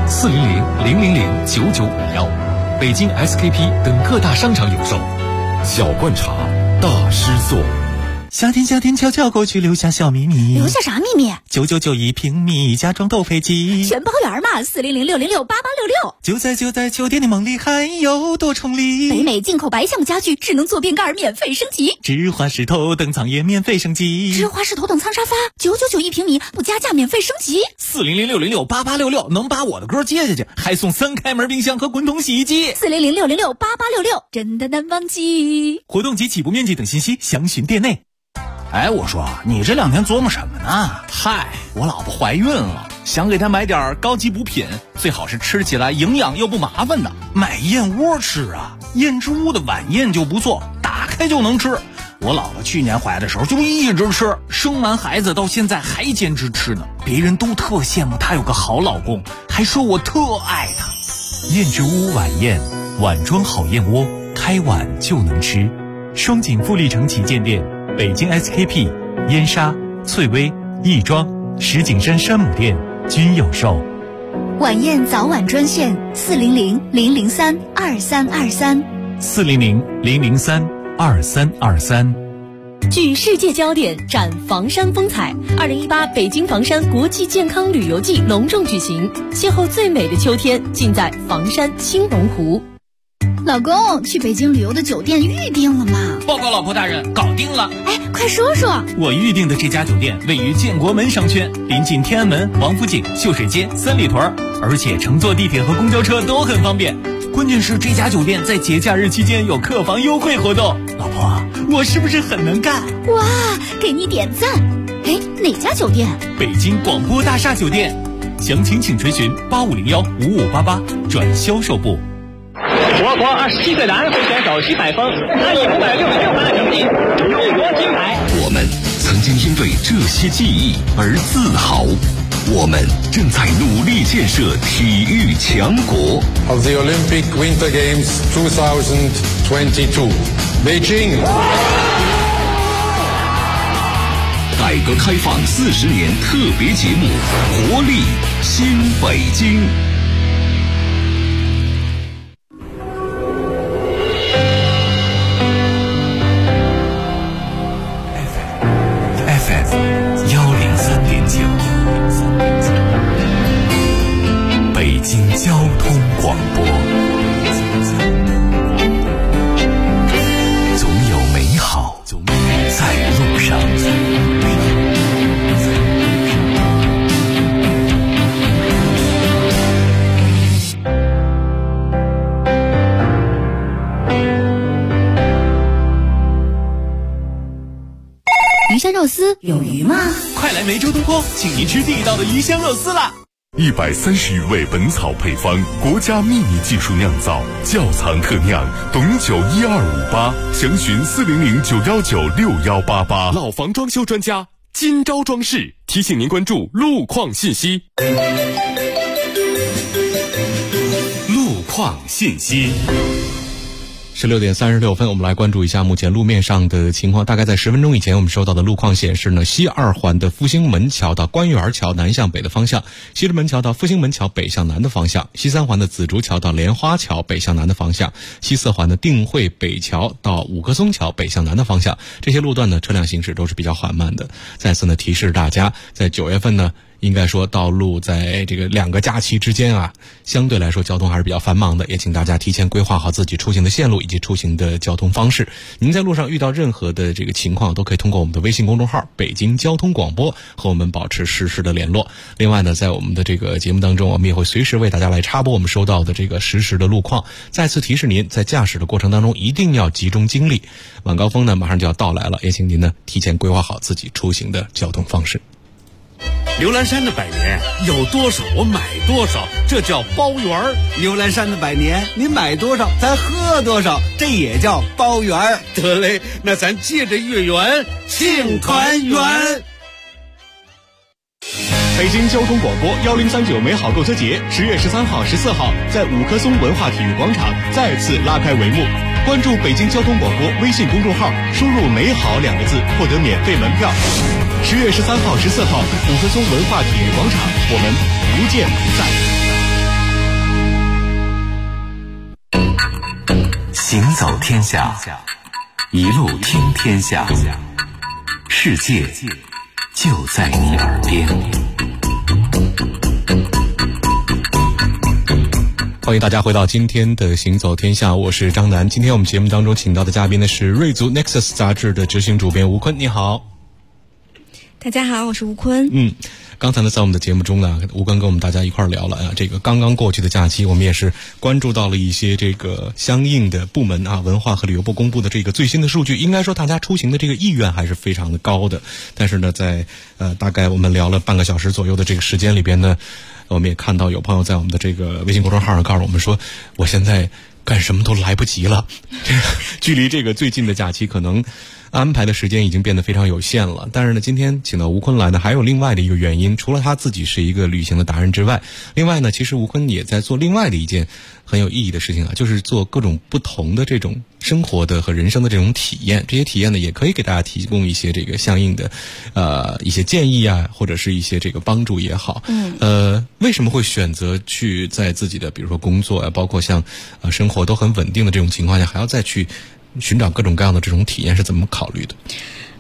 400-000-9951，北京 SKP 等各大商场有售。 小灌茶，大师做。 夏天悄悄过去，留下小秘密。 留下啥秘密 ？9991平米，家装都配齐， 全包圆嘛！400-606-8866。 就在酒店的梦里，还有多重礼。 北美进口白橡木家具，智能坐便盖免费升级， 直滑式头等舱也免费升级， 直滑式头等舱沙发9991平米不加价免费升级。 400-606-8866能把我的歌接下去，还送3开门冰箱和滚筒洗衣机。 400-606-8866真的难忘记。 活动及起步面积等信息详询店内。 哎，我说你这2天琢磨什么呢？ 嗨，我老婆怀孕了，想给她买点高级补品，最好是吃起来营养又不麻烦的。 买燕窝吃啊，燕之屋的晚宴就不错，打开就能吃。我姥姥去年怀的时候就一直吃，生完孩子到现在还坚持吃呢。别人都特羡慕她有个好老公，还说我特爱她。 燕之屋晚宴，碗装好燕窝，开碗就能吃。双井富力城旗舰店，北京 SKP、燕莎、翠微、亦庄、石景山山姆店均有售。 晚宴早晚专线400-003-2323， 400-003-2323。 聚世界焦点，展房山风采。2018北京房山国际健康旅游季隆重举行，邂逅最美的秋天，尽在房山青龙湖。 老公，去北京旅游的酒店预定了吗？ 报告老婆大人，搞定了。 哎，快说说。 我预定的这家酒店位于建国门商圈，临近天安门、王府井、秀水街、三里屯，而且乘坐地铁和公交车都很方便。关键是这家酒店在节假日期间有客房优惠活动。老婆，我是不是很能干？ 哇，给你点赞。哎，哪家酒店？ 北京广播大厦酒店。详情请垂询8501-5588转销售部。 我国27岁男会选手徐海峰，他以566分的成绩勇夺金牌。 我们曾经因为这些记忆而自豪，我们正在努力建设体育强国。 Of the Olympic Winter Games 2022, Beijing. 改革开放40年特别节目，活力新北京。 FM 103.9，北京交通广播。总有美好在路上。 鱼香肉丝有鱼吗？ 快来梅州东坡，请您吃地道的鱼香肉丝啦 ！130余味本草配方，国家秘密技术酿造，窖藏特酿，董酒12588，详询400-919-6188。 老房装修专家金招装饰提醒您关注路况信息。 路况信息。 16点36分，我们来关注一下目前路面上的情况。大概在10分钟以前，我们收到的路况显示呢，西2环的复兴门桥到官园桥南向北的方向，西直门桥到复兴门桥北向南的方向，西3环的紫竹桥到莲花桥北向南的方向，西4环的定慧北桥到五棵松桥北向南的方向，这些路段呢，车辆行驶都是比较缓慢的。再次呢，提示大家，在9月份呢，应该说道路在这个2个假期之间啊，相对来说交通还是比较繁忙的，也请大家提前规划好自己出行的线路以及出行的交通方式。您在路上遇到任何的这个情况，都可以通过我们的微信公众号北京交通广播和我们保持实时的联络。另外呢，在我们的这个节目当中，我们也会随时为大家来插播我们收到的这个实时的路况。再次提示您，在驾驶的过程当中一定要集中精力，晚高峰呢马上就要到来了，也请您呢提前规划好自己出行的交通方式。 刘兰山的百年有多少我买多少，这叫包圆儿。 刘兰山的百年您买多少咱喝多少，这也叫包圆儿。 得嘞，那咱借着月圆庆团圆。 北京交通广播1039美好购车节10月13号、14号在五棵松文化体育广场再次拉开帷幕。关注北京交通广播微信公众号，输入“美好”2个字，获得免费门票。10月13号、14号，五棵松文化体育广场，我们不见不散。行走天下，一路听天下，世界就在你耳边。 欢迎大家回到今天的行走天下，我是张楠。今天我们节目当中请到的嘉宾呢是瑞足 Nexus 杂志的执行主编吴坤，你好。 大家好，我是吴坤。 刚才呢，在我们的节目中呢，吴坤跟我们大家一块聊了这个刚刚过去的假期，我们也是关注到了一些这个相应的部门啊，文化和旅游部公布的这个最新的数据。应该说，大家出行的这个意愿还是非常的高的。但是呢，在大概我们聊了半个小时左右的这个时间里边呢，我们也看到有朋友在我们的这个微信公众号上告诉我们说，我现在干什么都来不及了。距离这个最近的假期可能安排的时间已经变得非常有限了。但是呢，今天请到吴坤来呢，还有另外的一个原因，除了他自己是一个旅行的达人之外，另外呢，其实吴坤也在做另外的一件很有意义的事情啊，就是做各种不同的这种生活的和人生的这种体验。这些体验呢，也可以给大家提供一些这个相应的一些建议啊，或者是一些这个帮助也好。为什么会选择去在自己的比如说工作啊，包括像生活都很稳定的这种情况下，还要再去寻找各种各样的这种体验，是怎么考虑的？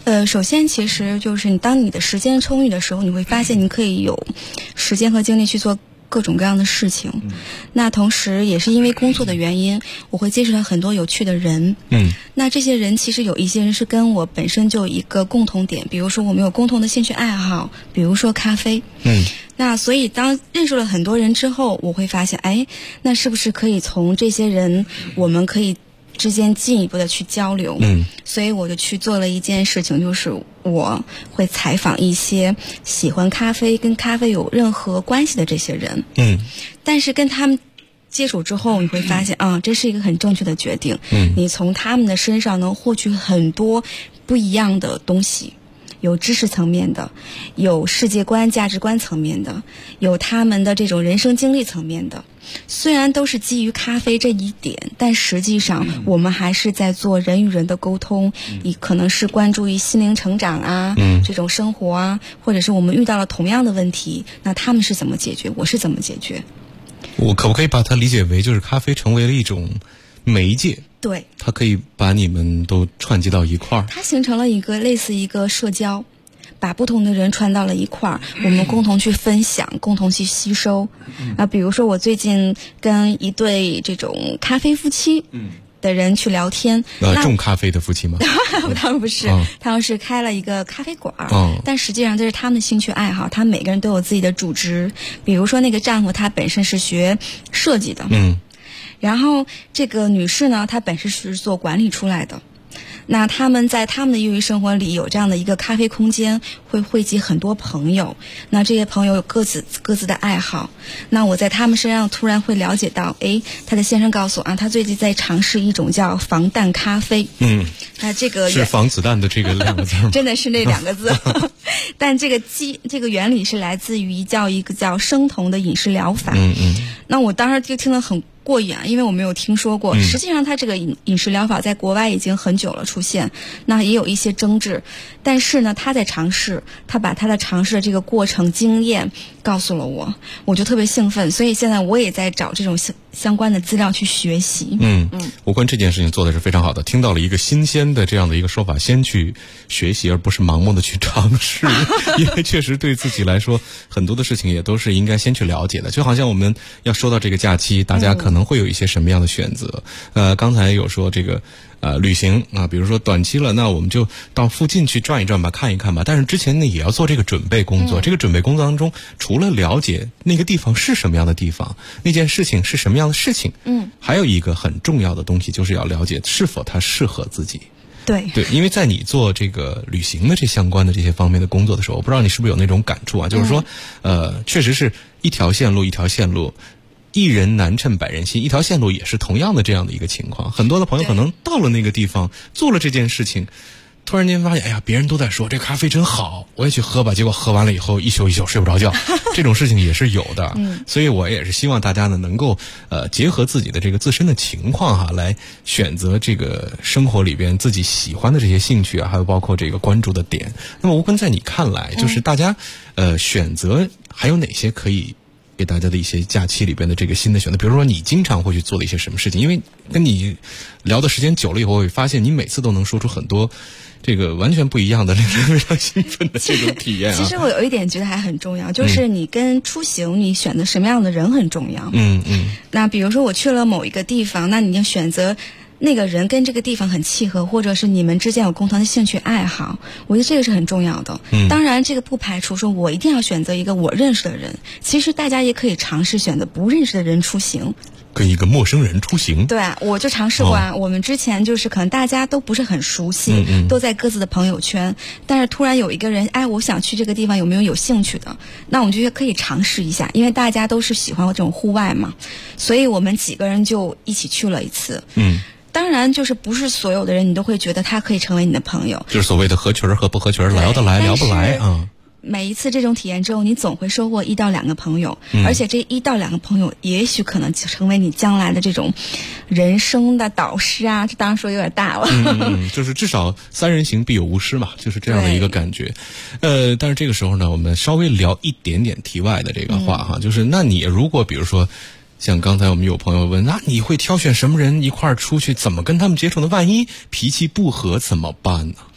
首先其实就是当你的时间充裕的时候，你会发现你可以有时间和精力去做各种各样的事情。那同时也是因为工作的原因，我会接触到很多有趣的人。那这些人其实有一些人是跟我本身就有一个共同点，比如说我们有共同的兴趣爱好，比如说咖啡。那所以当认识了很多人之后，我会发现，哎，那是不是可以从这些人，我们可以之间进一步的去交流。所以我就去做了一件事情，就是我会采访一些喜欢咖啡跟咖啡有任何关系的这些人。但是跟他们接触之后，你会发现这是一个很正确的决定。你从他们的身上能获取很多不一样的东西，有知识层面的，有世界观价值观层面的，有他们的这种人生经历层面的。虽然都是基于咖啡这一点，但实际上我们还是在做人与人的沟通，也可能是关注于心灵成长啊，这种生活啊，或者是我们遇到了同样的问题，那他们是怎么解决，我是怎么解决。 我可不可以把它理解为就是咖啡成为了一种媒介？ 对， 它可以把你们都串接到一块儿， 它形成了一个类似一个社交，把不同的人串到了一块儿，我们共同去分享，共同去吸收。比如说我最近跟一对这种咖啡夫妻的人去聊天， 种咖啡的夫妻吗？ 他们不是，他们是开了一个咖啡馆，但实际上这是他们的兴趣爱好，他们每个人都有自己的主职。比如说那个丈夫他本身是学设计的，然后这个女士呢，她本身是做管理出来的。那他们在他们的业余生活里有这样的一个咖啡空间，会汇集很多朋友。那这些朋友有各自的爱好。那我在他们身上突然会了解到，他的先生告诉我他最近在尝试一种叫防弹咖啡。这个是防子弹的这个两个字吗？ 真的是那两个字。但这个原理是来自于一个叫生酮的饮食疗法。那我当时就听得很过瘾，因为我没有听说过。实际上它这个饮食疗法在国外已经很久了出现，那也有一些争执，但是呢他在尝试，他把他的尝试的这个过程经验告诉了我，我就特别兴奋，所以现在我也在找这种相关的资料去学习。 我关这件事情做的是非常好的，听到了一个新鲜的这样的一个说法，先去学习而不是盲目的去尝试。因为确实对自己来说很多的事情也都是应该先去了解的，就好像我们要说到这个假期，大家可能会有一些什么样的选择。刚才有说这个旅行比如说短期了，那我们就到附近去转一转吧，看一看吧。但是之前呢也要做这个准备工作。这个准备工作当中，除了了解那个地方是什么样的地方，那件事情是什么样的事情，还有一个很重要的东西，就是要了解是否它适合自己。 对， 因为在你做这个旅行的相关的这些方面的工作的时候，我不知道你是不是有那种感触就是说确实是一条线路一人难称百人心，一条线路也是同样的这样的一个情况。很多的朋友可能到了那个地方做了这件事情，突然间发现别人都在说这咖啡真好，我也去喝吧，结果喝完了以后一宿睡不着觉。这种事情也是有的。所以我也是希望大家呢能够结合自己的这个自身的情况来选择这个生活里边自己喜欢的这些兴趣还有包括这个关注的点。那么吴坤，在你看来就是大家选择还有哪些可以给大家的一些假期里边的这个新的选择，比如说你经常会去做的一些什么事情？因为跟你聊的时间久了以后，我会发现你每次都能说出很多这个完全不一样的令人非常兴奋的这种体验。 其实我有一点觉得还很重要，就是你跟出行你选择什么样的人很重要。那比如说我去了某一个地方，那你要选择那个人跟这个地方很契合，或者是你们之间有共同的兴趣爱好，我觉得这个是很重要的。当然这个不排除说我一定要选择一个我认识的人，其实大家也可以尝试选择不认识的人出行， 跟一个陌生人出行。 对，我就尝试过我们之前就是可能大家都不是很熟悉，都在各自的朋友圈，但是突然有一个人我想去这个地方，有没有兴趣的，那我们就可以尝试一下，因为大家都是喜欢这种户外嘛，所以我们几个人就一起去了一次。当然就是不是所有的人你都会觉得他可以成为你的朋友， 就是所谓的合群和不合群，聊得来聊不来每一次这种体验之后，你总会收获1到2个朋友，而且这1到2个朋友也许可能成为你将来的这种人生的导师啊，这当然说有点大了。 就是至少3人行必有吾师嘛，就是这样的一个感觉。但是这个时候呢，我们稍微聊一点点题外的这个话就是那你如果比如说像刚才我们有朋友问，那你会挑选什么人一块儿出去，怎么跟他们接触呢？万一脾气不合怎么办呢？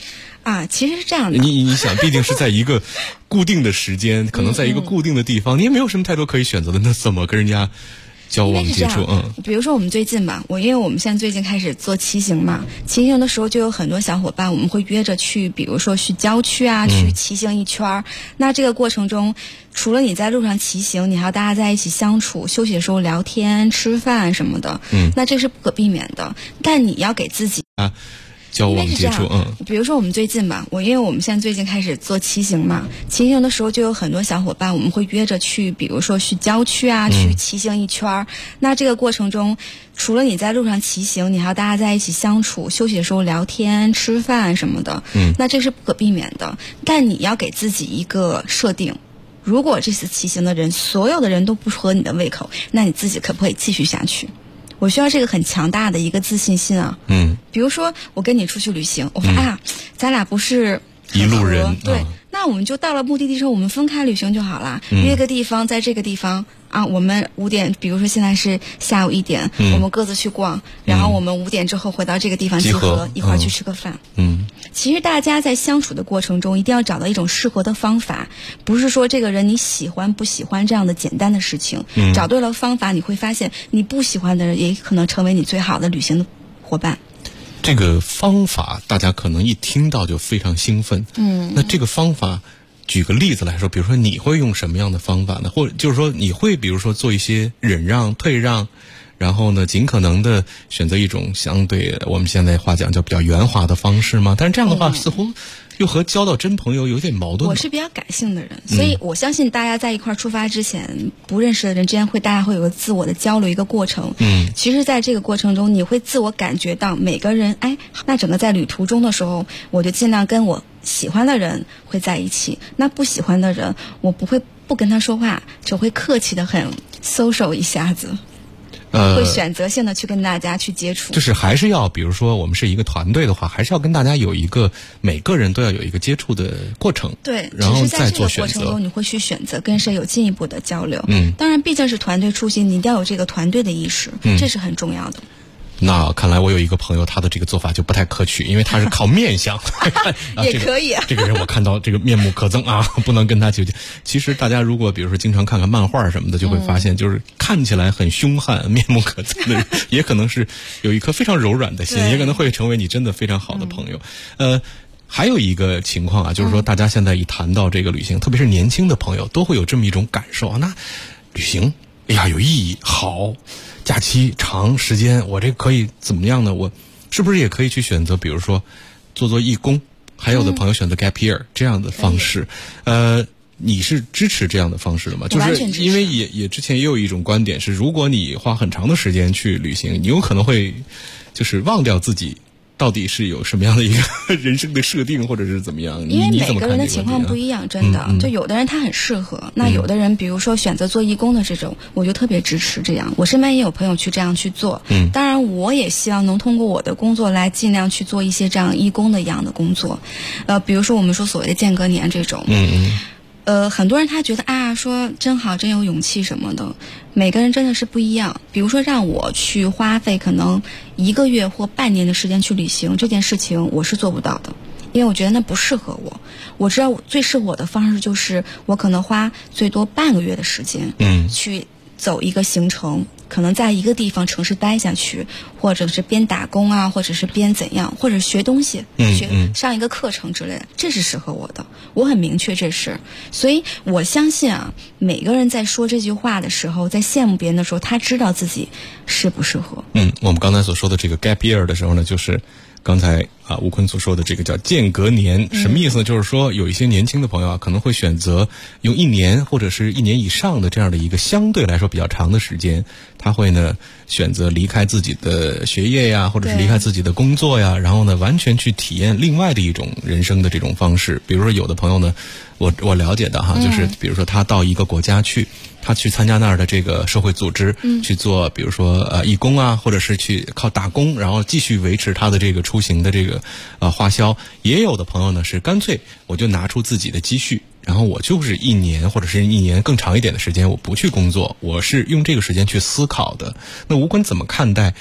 啊，其实是这样的。 你想，毕竟是在一个固定的时间，可能在一个固定的地方，你也没有什么太多可以选择的，那怎么跟人家交往接触？ 比如说我们最近吧，因为我们现在最近开始做骑行嘛，骑行的时候就有很多小伙伴，我们会约着去，比如说去郊区啊，去骑行一圈。那这个过程中，除了你在路上骑行，你还要大家在一起相处，休息的时候聊天、吃饭什么的。那这是不可避免的，但你要给自己交往接触。 比如说我们最近吧，因为我们现在最近开始做骑行嘛，骑行的时候就有很多小伙伴，我们会约着去，比如说去郊区啊，去骑行一圈。那这个过程中，除了你在路上骑行，你还要大家在一起相处，休息的时候聊天、吃饭什么的。那这是不可避免的，但你要给自己一个设定。如果这次骑行的人，所有的人都不合你的胃口，那你自己可不可以继续下去？我需要这个很强大的一个自信心啊。比如说我跟你出去旅行，我说咱俩不是一路人， 对，那我们就到了目的地之后，我们分开旅行就好了。约个地方，在这个地方啊，我们5点，比如说现在是下午1点，我们各自去逛，然后我们5点之后回到这个地方集合，一块儿去吃个饭。其实大家在相处的过程中，一定要找到一种适合的方法，不是说这个人你喜欢不喜欢这样的简单的事情。找对了方法，你会发现你不喜欢的人也可能成为你最好的旅行的伙伴。 这个方法大家可能一听到就非常兴奋。那这个方法举个例子来说，比如说你会用什么样的方法呢？或者就是说你会比如说做一些忍让、退让，然后呢尽可能的选择一种相对我们现在话讲叫比较圆滑的方式吗？但是这样的话似乎又和交到真朋友有点矛盾。 我是比较感性的人，所以我相信大家在一块出发之前，不认识的人之间大家会有个自我的交流一个过程。其实在这个过程中，你会自我感觉到每个人，那整个在旅途中的时候，我就尽量跟我喜欢的人会在一起，那不喜欢的人，我不跟他说话，只会客气的很 social 一下子。会选择性的去跟大家去接触， 就是还是要，比如说我们是一个团队的话，还是要跟大家有一个每个人都要有一个接触的过程。 对， 然后再做选择。 只是在这个过程中，你会去选择跟谁有进一步的交流。当然，毕竟是团队出行，你一定要有这个团队的意识，这是很重要的。 那看来我有一个朋友，他的这个做法就不太可取，因为他是靠面相。 也可以。 这个人我看到这个面目可憎啊，不能跟他纠结。其实大家如果比如说经常看看漫画什么的，就会发现，就是看起来很凶悍、面目可憎的人，也可能是有一颗非常柔软的心，也可能会成为你真的非常好的朋友。还有一个情况啊，就是说大家现在一谈到这个旅行，特别是年轻的朋友，都会有这么一种感受，那旅行，有意义，好。假期长时间，我这可以怎么样呢？我是不是也可以去选择，比如说做义工？还有的朋友选择 gap year 这样的方式。你是支持这样的方式的吗？就是因为也之前也有一种观点是，如果你花很长的时间去旅行，你有可能会就是忘掉自己到底是有什么样的一个人生的设定，或者是怎么样？ 因为每个人的情况不一样，真的。就有的人他很适合，那有的人比如说选择做义工的这种，我就特别支持这样。我身边也有朋友去这样去做。当然我也希望能通过我的工作来尽量去做一些这样义工的一样的工作。比如说我们说所谓的间隔年这种。很多人他觉得说真好，真有勇气什么的，每个人真的是不一样。比如说让我去花费可能1个月或半年的时间去旅行，这件事情我是做不到的，因为我觉得那不适合我。我知道最适合我的方式就是我可能花最多半个月的时间，去走一个行程，可能在一个地方城市待下去，或者是边打工啊，或者是边怎样，或者学东西，上一个课程之类的，这是适合我的，我很明确这是。所以我相信每个人在说这句话的时候，在羡慕别人的时候，他知道自己适不适合。 我们刚才所说的这个 gap year 的时候呢，就是刚才吴坤所说的这个叫间隔年，什么意思呢？就是说有一些年轻的朋友可能会选择用1年或者是1年以上的这样的一个相对来说比较长的时间，他会呢选择离开自己的学业呀，或者是离开自己的工作呀，然后呢完全去体验另外的一种人生的这种方式。比如说有的朋友呢，我了解的就是比如说他到一个国家去，他去参加那儿的这个社会组织，去做比如说义工啊，或者是去靠打工，然后继续维持他的这个出行的这个花销。也有的朋友呢是干脆我就拿出自己的积蓄，然后我就是1年或者是1年更长一点的时间，我不去工作，我是用这个时间去思考的。那吴坤怎么看待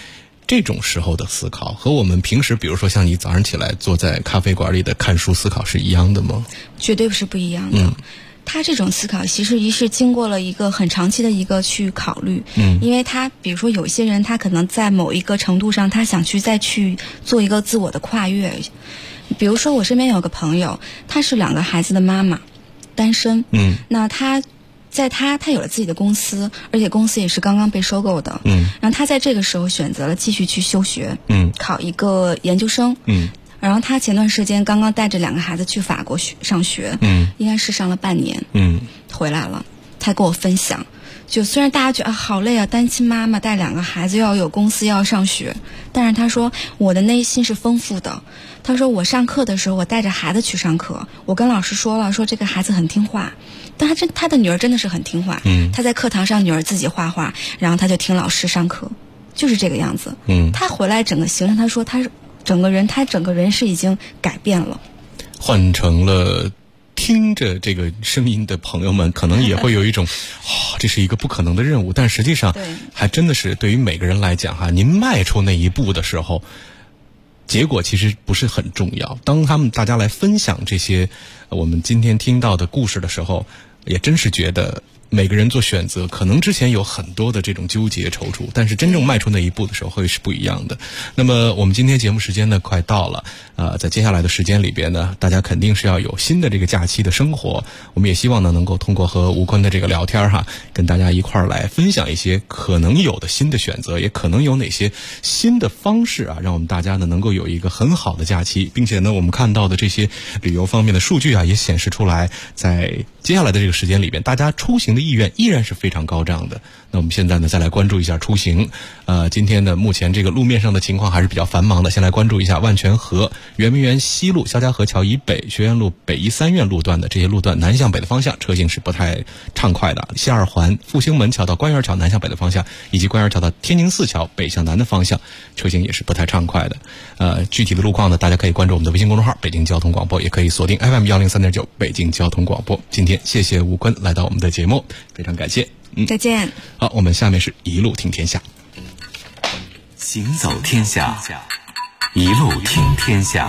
这种时候的思考和我们平时比如说像你早上起来坐在咖啡馆里的看书思考是一样的吗？ 绝对是不一样的。他这种思考其实是经过了一个很长期的一个去考虑，因为他比如说有些人他可能在某一个程度上他想再去做一个自我的跨越，比如说我身边有个朋友，她是2个孩子的妈妈，单身，那她有了自己的公司，而且公司也是刚刚被收购的，然后她在这个时候选择了继续去休学，考一个研究生，然后他前段时间刚刚带着2个孩子去法国上学，应该是上了半年，回来了。他跟我分享，就虽然大家觉得好累啊，单亲妈妈带2个孩子又要有公司又要上学，但是他说我的内心是丰富的。他说我上课的时候，我带着孩子去上课，我跟老师说了，说这个孩子很听话，但他的女儿真的是很听话，他在课堂上女儿自己画画，然后他就听老师上课，就是这个样子。他回来整个形象，他说他整个人是已经改变了。 换成了听着这个声音的朋友们可能也会有一种这是一个不可能的任务，但实际上还真的是对于每个人来讲您迈出那一步的时候，结果其实不是很重要。当大家来分享这些我们今天听到的故事的时候，也真是觉得每个人做选择可能之前有很多的这种纠结踌躇，但是真正迈出那一步的时候会是不一样的。那么我们今天节目时间呢快到了，在接下来的时间里边呢，大家肯定是要有新的这个假期的生活，我们也希望呢能够通过和吴坤的这个聊天跟大家一块儿来分享一些可能有的新的选择，也可能有哪些新的方式让我们大家呢能够有一个很好的假期。并且呢我们看到的这些旅游方面的数据也显示出来，在接下来的这个时间里边，大家出行的意愿依然是非常高涨的。那我们现在呢再来关注一下出行。今天呢目前这个路面上的情况还是比较繁忙的，先来关注一下万泉河、圆明园西路、肖家河桥以北、学院路北1、3院路段的这些路段南向北的方向车行是不太畅快的。西二环复兴门桥到官园桥南向北的方向，以及官园桥到天宁寺桥北向南的方向车行也是不太畅快的。具体的路况呢，大家可以关注我们的微信公众号北京交通广播，也可以锁定 FM 103.9北京交通广播。今天谢谢吴坤来到我们的节目，非常感谢。 再见。 好，我们下面是一路听天下。 行走天下，一路听天下。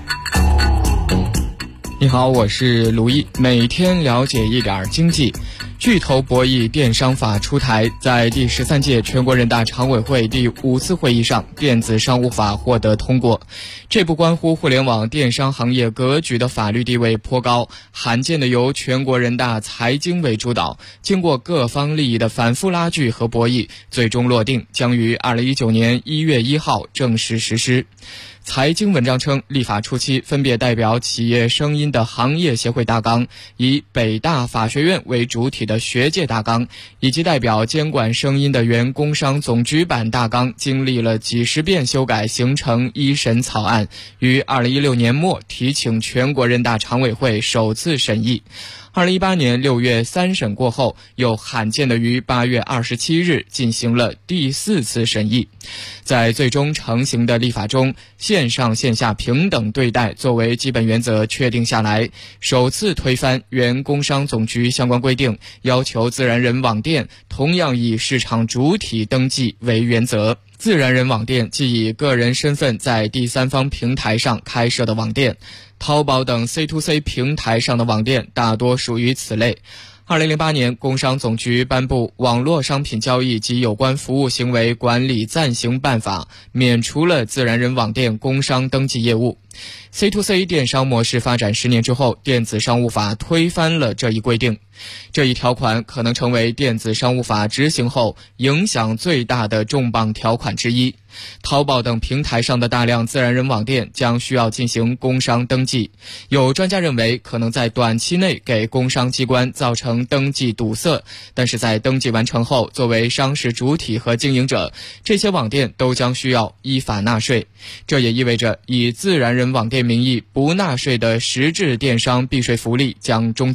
你好，我是卢毅，每天了解一点经济。巨头博弈电商法出台，在第13届全国人大常委会第5次会议上，电子商务法获得通过。这部关乎互联网电商行业格局的法律地位颇高，罕见的由全国人大财经委主导，经过各方利益的反复拉锯和博弈，最终落定，将于2019年1月1号正式实施。财经文章称，立法初期分别代表企业声音的行业协会大纲，以北大法学院为主体的学界大纲，以及代表监管声音的原工商总局版大纲，经历了几十遍修改，形成一审草案，于2016年末提请全国人大常委会首次审议。2018年6月3审过后，又罕见的于8月27日进行了第4次审议。在最终成型的立法中，线上线下平等对待作为基本原则确定下来，首次推翻原工商总局相关规定，要求自然人网店同样以市场主体登记为原则。自然人网店即以个人身份在第三方平台上开设的网店，淘宝等 C2C 平台上的网店大多属于此类。2008年，工商总局颁布《网络商品交易及有关服务行为管理暂行办法》，免除了自然人网店工商登记业务。C2C 电商模式发展10年之后，电子商务法推翻了这一规定。这一条款可能成为电子商务法执行后影响最大的重磅条款之一。淘宝等平台上的大量自然人网店将需要进行工商登记，有专家认为可能在短期内给工商机关造成登记堵塞，但是在登记完成后，作为商事主体和经营者，这些网店都将需要依法纳税。这也意味着以自然人网店名义不纳税的实质电商避税福利将终结。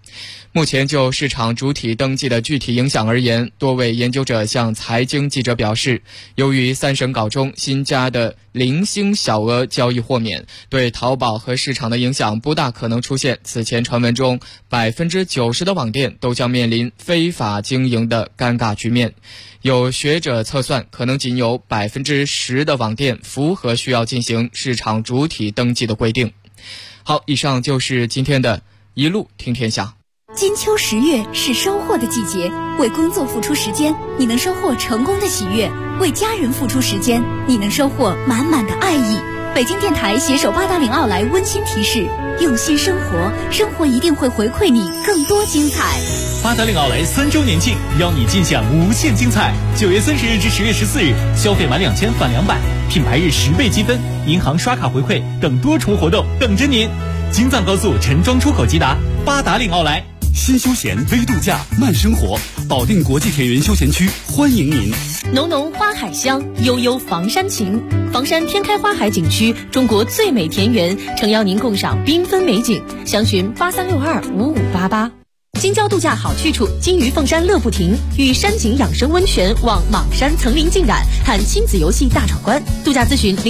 目前就市场主体登记的具体影响而言，多位研究者向财经记者表示，由于3省稿中新加的零星小额交易豁免，对淘宝和市场的影响不大可能出现此前传闻中90%的网店都将面临非法经营的尴尬局面。有学者测算，可能仅有10%的网店符合需要进行市场主体登记的规定。好，以上就是今天的一路听天下。 金秋10月是收获的季节，为工作付出时间，你能收获成功的喜悦；为家人付出时间，你能收获满满的爱意。北京电台携手八达岭奥莱温馨提示：用心生活，生活一定会回馈你更多精彩。 八达岭奥莱3周年庆，邀你尽享无限精彩。9月30日至10月14日，消费满2000返200，品牌日10倍积分，银行刷卡回馈等多重活动等着您。京藏高速陈庄出口即达，八达岭奥莱。 新休闲微度假慢生活，保定国际田园休闲区欢迎您。 浓浓花海香，悠悠房山情。房山天开花海景区，中国最美田园，诚邀您共赏缤纷美景。详询83625588。京郊度假好去处，金鱼凤山乐不停，与山景养生温泉望莽山层林尽染，探亲子游戏大闯关。度假咨询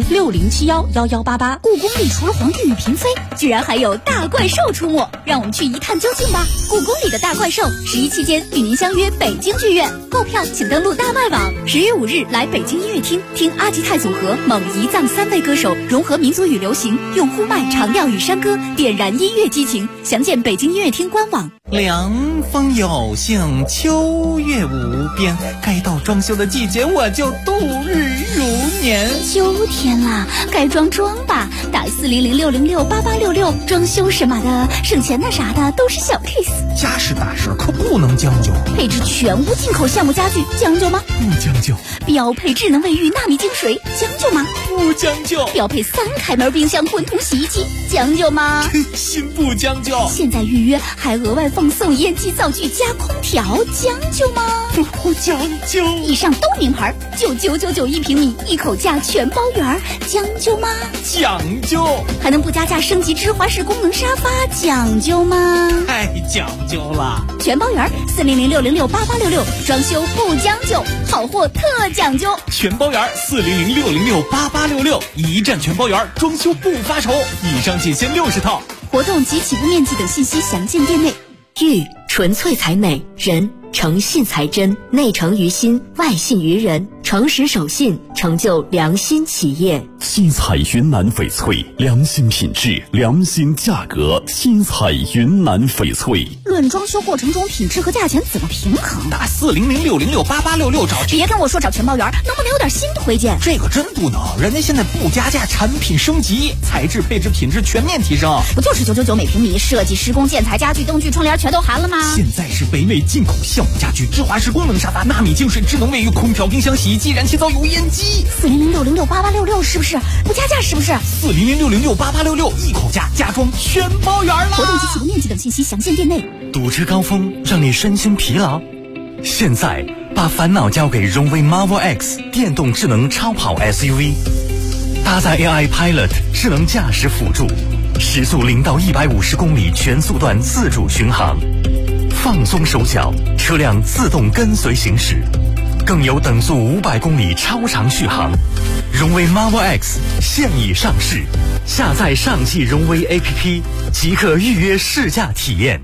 01060711188。 故宫里除了皇帝与嫔妃，居然还有大怪兽出没，让我们去一探究竟吧。故宫里的大怪兽，11期间与您相约北京剧院，购票请登录大麦网。10月5日来北京音乐厅听阿吉泰组合、蒙彝藏3位歌手融合民族与流行，用呼麦、长调与山歌点燃音乐激情。详见北京音乐厅官网。 凉风有幸，秋月无边，该到装修的季节，我就度日如年。 秋天啦，该装装吧，打400668866，装修什么的，省钱的啥的都是小 case。 家事大事可不能将就， 配置全屋进口橡木家具，将就吗？ 不将就。 标配智能卫浴纳米净水，将就吗？ 不将就。 标配3开门冰箱混同洗衣机，将就吗？ 真心不将就。 现在预约还额外放送烟机灶具加空调，将就吗？ 不将就。 以上都名牌，99991平米，1口价全包圆，将就吗？ 讲究。 还能不加价升级芝华士功能沙发，讲究吗？ 太讲究了。 全包圆，400668866，装修不将就，好货特讲究。 全包圆，400668866，一站全包圆，装修不发愁。以上仅限60套。 活动及起步面积等信息详见店内。 玉纯粹才美，人诚信才真，内诚于心，外信于人，诚实守信，成就良心企业。 新彩云南翡翠，良心品质，良心价格。新彩云南翡翠。 论装修过程中品质和价钱怎么平衡？ 打400668866找。 别跟我说找全包圆，能不能有点新推荐？ 这个真不能，人家现在不加价，产品升级，材质、配置、品质全面提升。 不就是999每平米，设计、施工、建材、家具、灯具、窗帘全都含了吗？ 现在是北美进口橡木家具、芝华士功能沙发、纳米净水、智能卫浴、空调、冰箱、洗衣机、燃气灶、油烟机。 400668866是不是？不加价是不是 ？400668866，一口价，家装全包圆了。 活动及起步面积等信息详见店内。 堵车高峰让你身心疲劳，现在把烦恼交给荣威 Marvel X 电动智能超跑 SUV， 搭载 AI Pilot 智能驾驶辅助，时速0到150公里全速段自主巡航，放松手脚，车辆自动跟随行驶，更有等速500公里超长续航。荣威 Marvel X 现已上市，下载上汽荣威 APP 即可预约试驾体验。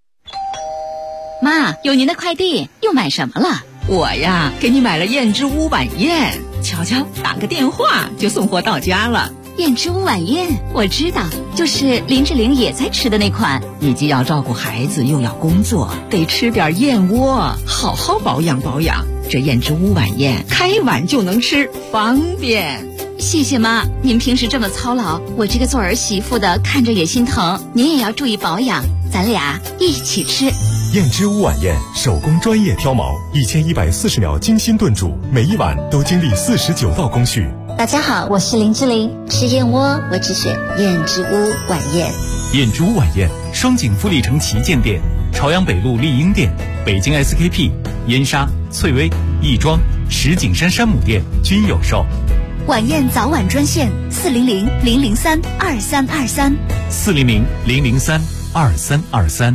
妈，有您的快递，又买什么了？ 我呀，给你买了燕之屋晚宴，瞧瞧，打个电话就送货到家了。 燕之屋晚宴，我知道，就是林志玲也在吃的那款。 你既要照顾孩子，又要工作，得吃点燕窝，好好保养保养。这燕之屋晚宴，开碗就能吃，方便。 谢谢妈，您平时这么操劳，我这个做儿媳妇的看着也心疼。您也要注意保养，咱俩一起吃。 燕之屋晚宴，手工专业挑毛，1140秒精心炖煮，每一碗都经历49道工序。 大家好，我是林志玲，吃燕窝我只选燕之屋晚宴。 燕之屋晚宴，双井富力城旗舰店、朝阳北路丽婴店、北京 SKP、燕莎、翠微、亦庄、石景山山姆店均有售。 晚宴早晚专线400-003-2323，400-003-2323。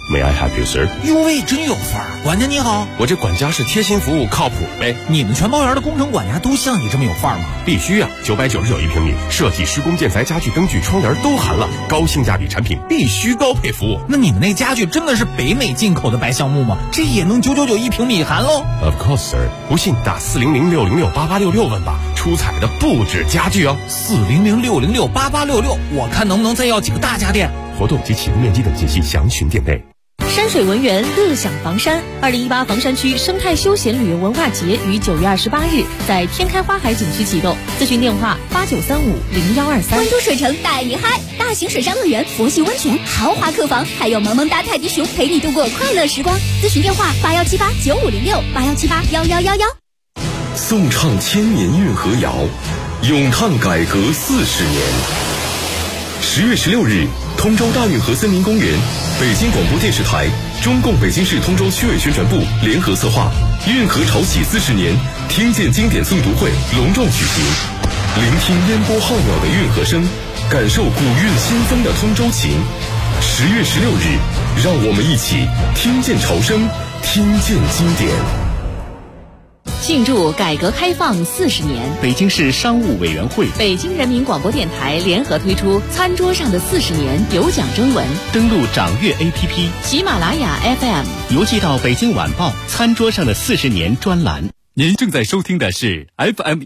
May I help you, sir？ 哟喂，真有范儿！管家你好， 我这管家是贴心服务，靠谱呗。 你们全包园的工程管家都像你这么有范儿吗？ 必须啊！999一平米，设计、施工、建材、家具、灯具、窗帘都含了，高性价比产品必须高配服务。 那你们那家具真的是北美进口的白橡木吗？这也能999一平米含喽 ？Of course, sir。不信打400-606-8866问吧，出彩的不止家具哦。 400-606-8866，我看能不能再要几个大家电。 活动及启动面积等信息详询店内。 山水文园乐享房山2018房山区生态休闲旅游文化节于9月28日在天开花海景区启动，咨询电话89350123。 关注水城带你嗨，大型水上乐园、佛系温泉、豪华客房，还有萌萌哒泰迪熊陪你度过快乐时光。咨询电话81789506，81781111。 颂唱千年运河谣，咏叹改革40年。10月16日，通州大运河森林公园，北京广播电视台、中共北京市通州区委宣传部联合策划运河潮起40年听见经典诵读会隆重举行，聆听烟波浩渺的运河声，感受古韵新风的通州情。10月16日，让我们一起听见潮声，听见经典。 庆祝改革开放40年， 北京市商务委员会、 北京人民广播电台联合推出餐桌上的40年有奖征文， 登录掌阅 APP、 喜马拉雅 FM， 邮寄到北京晚报餐桌上的40年专栏。 您正在收听的是 FM